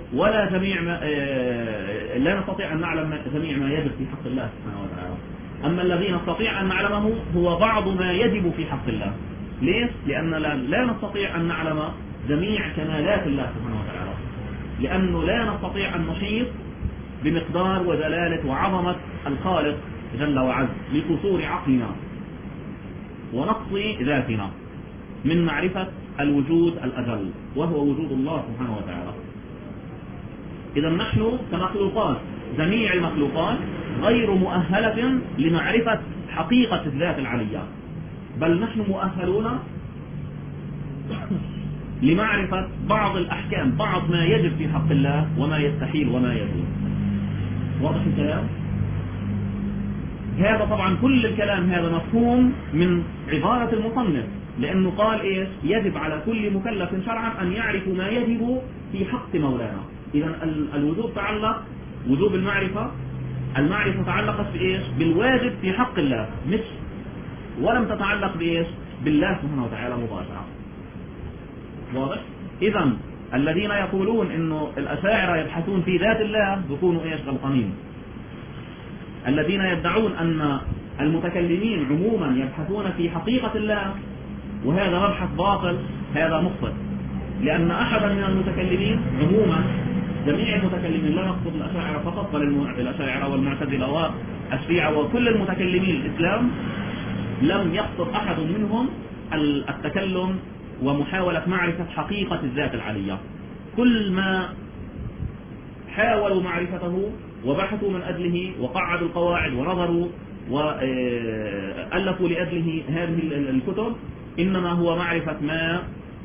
لا نستطيع أن نعلم جميع ما يجب في حق الله سبحانه وتعالى. أما الذي نستطيع أن نعلمه هو بعض ما يجب في حق الله. ليش؟ لأننا لا نستطيع أن نعلم جميع كمالات الله سبحانه وتعالى، لأنه لا نستطيع أن نحيط بمقدار وجلالة وعظمة الخالق جل وعز لقصور عقلنا ونقص ذاتنا من معرفة الوجود الأجل وهو وجود الله سبحانه وتعالى. إذا نحن كمخلوقات، جميع المخلوقات غير مؤهلة لمعرفة حقيقة الذات العلية، بل نحن مؤهلون لمعرفة بعض الأحكام، بعض ما يجب في حق الله وما يستحيل وما يجوز. واضح الكلام؟ هذا طبعا كل الكلام هذا مفهوم من عبارة المصنف، لأنه قال إيش؟ يجب على كل مكلف شرعا أن يعرف ما يجب في حق مولانا. إذا الوجوب تعلق، وجوب المعرفة تعلقت بإيش؟ بالواجب في حق الله، مش ولم تتعلق بإيش؟ بالله سبحانه وتعالى مباشرة. واضح؟ إذا الذين يقولون إنه الأشاعرة يبحثون في ذات الله بيكونوا إيش غلطانين. الذين يدعون أن المتكلمين عموما يبحثون في حقيقة الله وهذا مبحث باطل، هذا مخطئ، لأن أحدا من المتكلمين عموما، جميع المتكلمين، لا نقصد الأشاعرة فقط بل الأشاعرة والمعتزلة والشيعة وكل المتكلمين الإسلام، لم يقصد أحد منهم التكلم ومحاولة معرفة حقيقة الذات العلية. كل ما حاولوا معرفته وبحثوا من أجله وقعدوا القواعد ونظروا وألفوا لأجله هذه الكتب إنما هو معرفة ما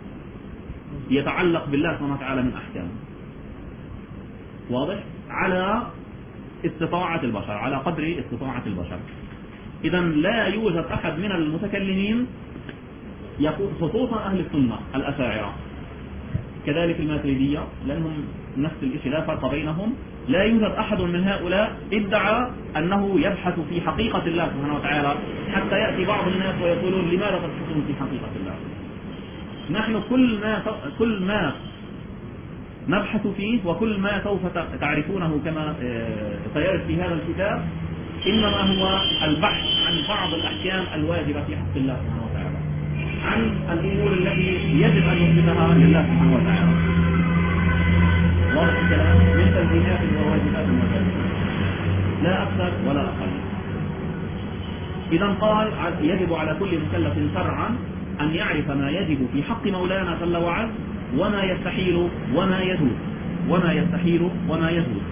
يتعلق بالله سبحانه وتعالى من أحكام، واضح؟ على استطاعة البشر، على قدر استطاعة البشر. إذا لا يوجد أحد من المتكلمين يقول، خصوصا أهل السنة الأشاعرة كذلك الماتريدية لأنهم نفس الشيء لا فرق بينهم، لا يوجد أحد من هؤلاء ادعى أنه يبحث في حقيقة الله سبحانه وتعالى، حتى يأتي بعض الناس ويقولون لماذا تبحثون في حقيقة الله؟ نحن كل ما نبحث فيه وكل ما سوف تعرفونه كما سيرد في هذا الكتاب إنما هو البحث عن بعض الأحكام الواجبة في حق الله سبحانه وتعالى، عن الأمور التي يجب أن نثبتها لله سبحانه وتعالى، واضح الكلام، من تنزيهات وواجبات ومكانات، لا أكثر ولا أقل. إذا قال يجب على كل مكلف شرعا أن يعرف ما يجب في حق مولانا جل وعلا وما يستحيل وما يجوز، وما يستحيل وما يجوز.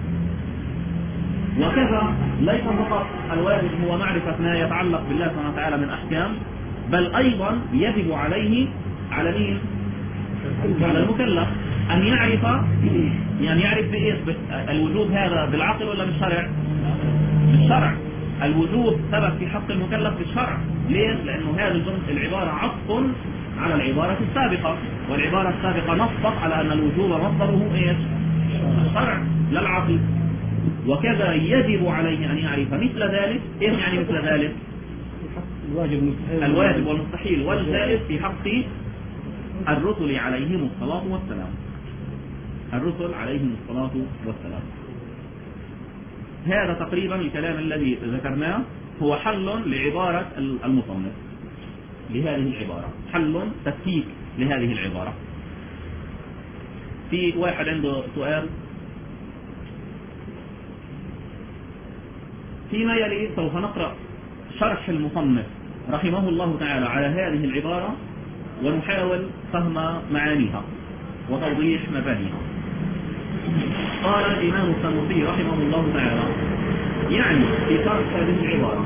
وكذا ليس فقط الواجب هو معرفة ما يتعلق بالله سبحانه وتعالى من أحكام، بل أيضا يجب عليه على مين؟ على المكلف أن يعرف، يعني يعرف بإيه الوجوب هذا بالعقل ولا بالشرع؟ بالشرع. الوجوب ثبت في حق المكلف بالشرع. ليه؟ لأنه هذا العبارة عطف على العبارة السابقة، والعبارة السابقة نصت على أن الوجوب مصدره إيش؟ الشرع لا العقل. وكذا يجب عليه أن يعرف مثل ذلك. إيه يعني مثل ذلك؟ الواجب والمستحيل والجائز في حق الرسل عليهم الصلاة والسلام. الرسل عليهم الصلاة والسلام. هذا تقريبا الكلام الذي ذكرناه هو حل لعبارة المصنف لهذه العبارة، حل تفكيك لهذه العبارة. في واحد عنده سؤال؟ فيما يلي سوف نقرأ شرح المصنف رحمه الله تعالى على هذه العبارة ونحاول فهم معانيها وتوضيح مبانيها. قال الإمام السنوسي رحمه الله تعالى يعني في شرح هذه العبارة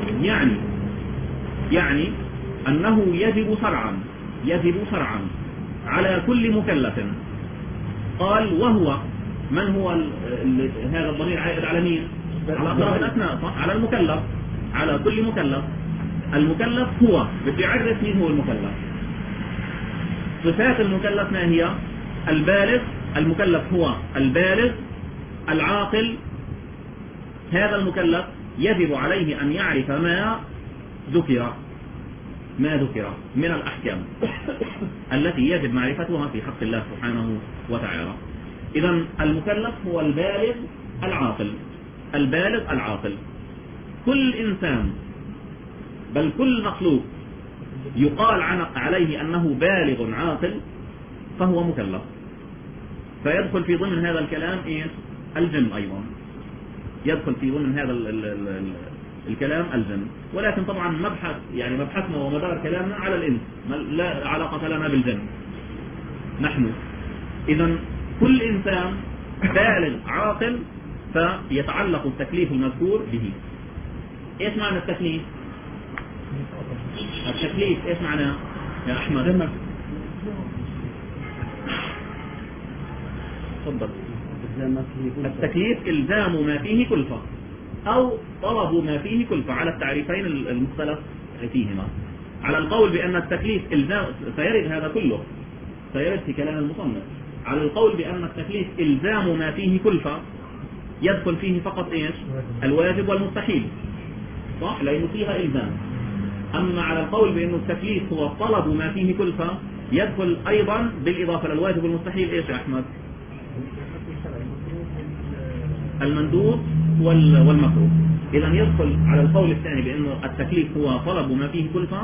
يعني أنه يجب شرعا على كل مكلف. قال وهو من هو هذا الضمير عائد على مين؟ على أطراف الأثناء، صح؟ على المكلف، على كل مكلف. المكلف هو بدي أعرف مين هو المكلف. صفات المكلف ما هي؟ البالغ. المكلف هو البالغ العاقل. هذا المكلف يجب عليه أن يعرف ما ذكر من الأحكام التي يجب معرفتها في حق الله سبحانه وتعالى. إذن المكلف هو البالغ العاقل. البالغ العاقل. كل إنسان بل كل مخلوق يقال عليه أنه بالغ عاقل فهو مكلف. فيدخل في ضمن هذا الكلام إيه؟ الجن أيضا يدخل في ضمن هذا الكلام الجن، ولكن طبعا مبحثنا ومدار كلامنا على الإنس، لا علاقة لنا بالجن نحن. إذن كل إنسان بالغ عاقل فيتعلق التكليف المذكور به. إيش معنى التكليف؟ التكليف إيش معناه يا أحمد؟ تفضل. التكليف إلزام ما فيه كلفة أو طلب ما فيه كلفة على التعريفين المختلف فيهما. على القول بأن التكليف إلزام، سيرد هذا كله سيرد في كلام المصنف. على القول بأن التكليف إلزام ما فيه كلفة يدخل فيه فقط إيش؟ الواجب والمستحيل، صح؟ لأنه فيها إلزام. أما على القول بأنه التكليف هو طلب ما فيه كلفة يدخل أيضا بالإضافة للواجب والمستحيل إيش يا أحمد؟ المندوب والمكروه. إذا يدخل على القول الثاني بأنه التكليف هو طلب ما فيه كلفة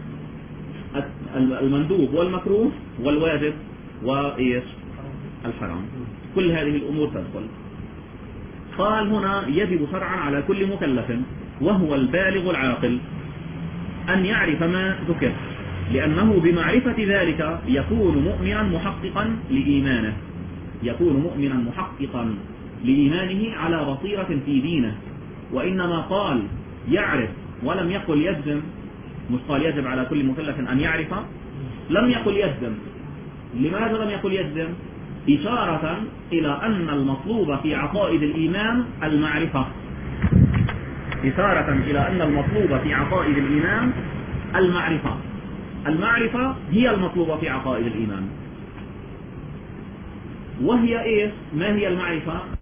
المندوب والمكروه والواجب وإيش الحرام، كل هذه الأمور تدخل. قال هنا يجب شرعا على كل مكلف وهو البالغ العاقل أن يعرف ما ذكر، لأنه بمعرفة ذلك يكون مؤمنا محققا لإيمانه، يكون مؤمنا محققا لإيمانه على بصيرة في دينه. وإنما قال يعرف ولم يقل يجزم، مش قال يجب على كل مكلف أن يعرف، لم يقل يجزم. لماذا لم يقل يجزم؟ إشارة إلى أن المطلوب في عقائد الإيمان المعرفة، إشارة إلى أن المطلوب في عقائد الإيمان المعرفة. المعرفة هي المطلوبة في عقائد الإيمان. وهي إيه؟ ما هي المعرفة؟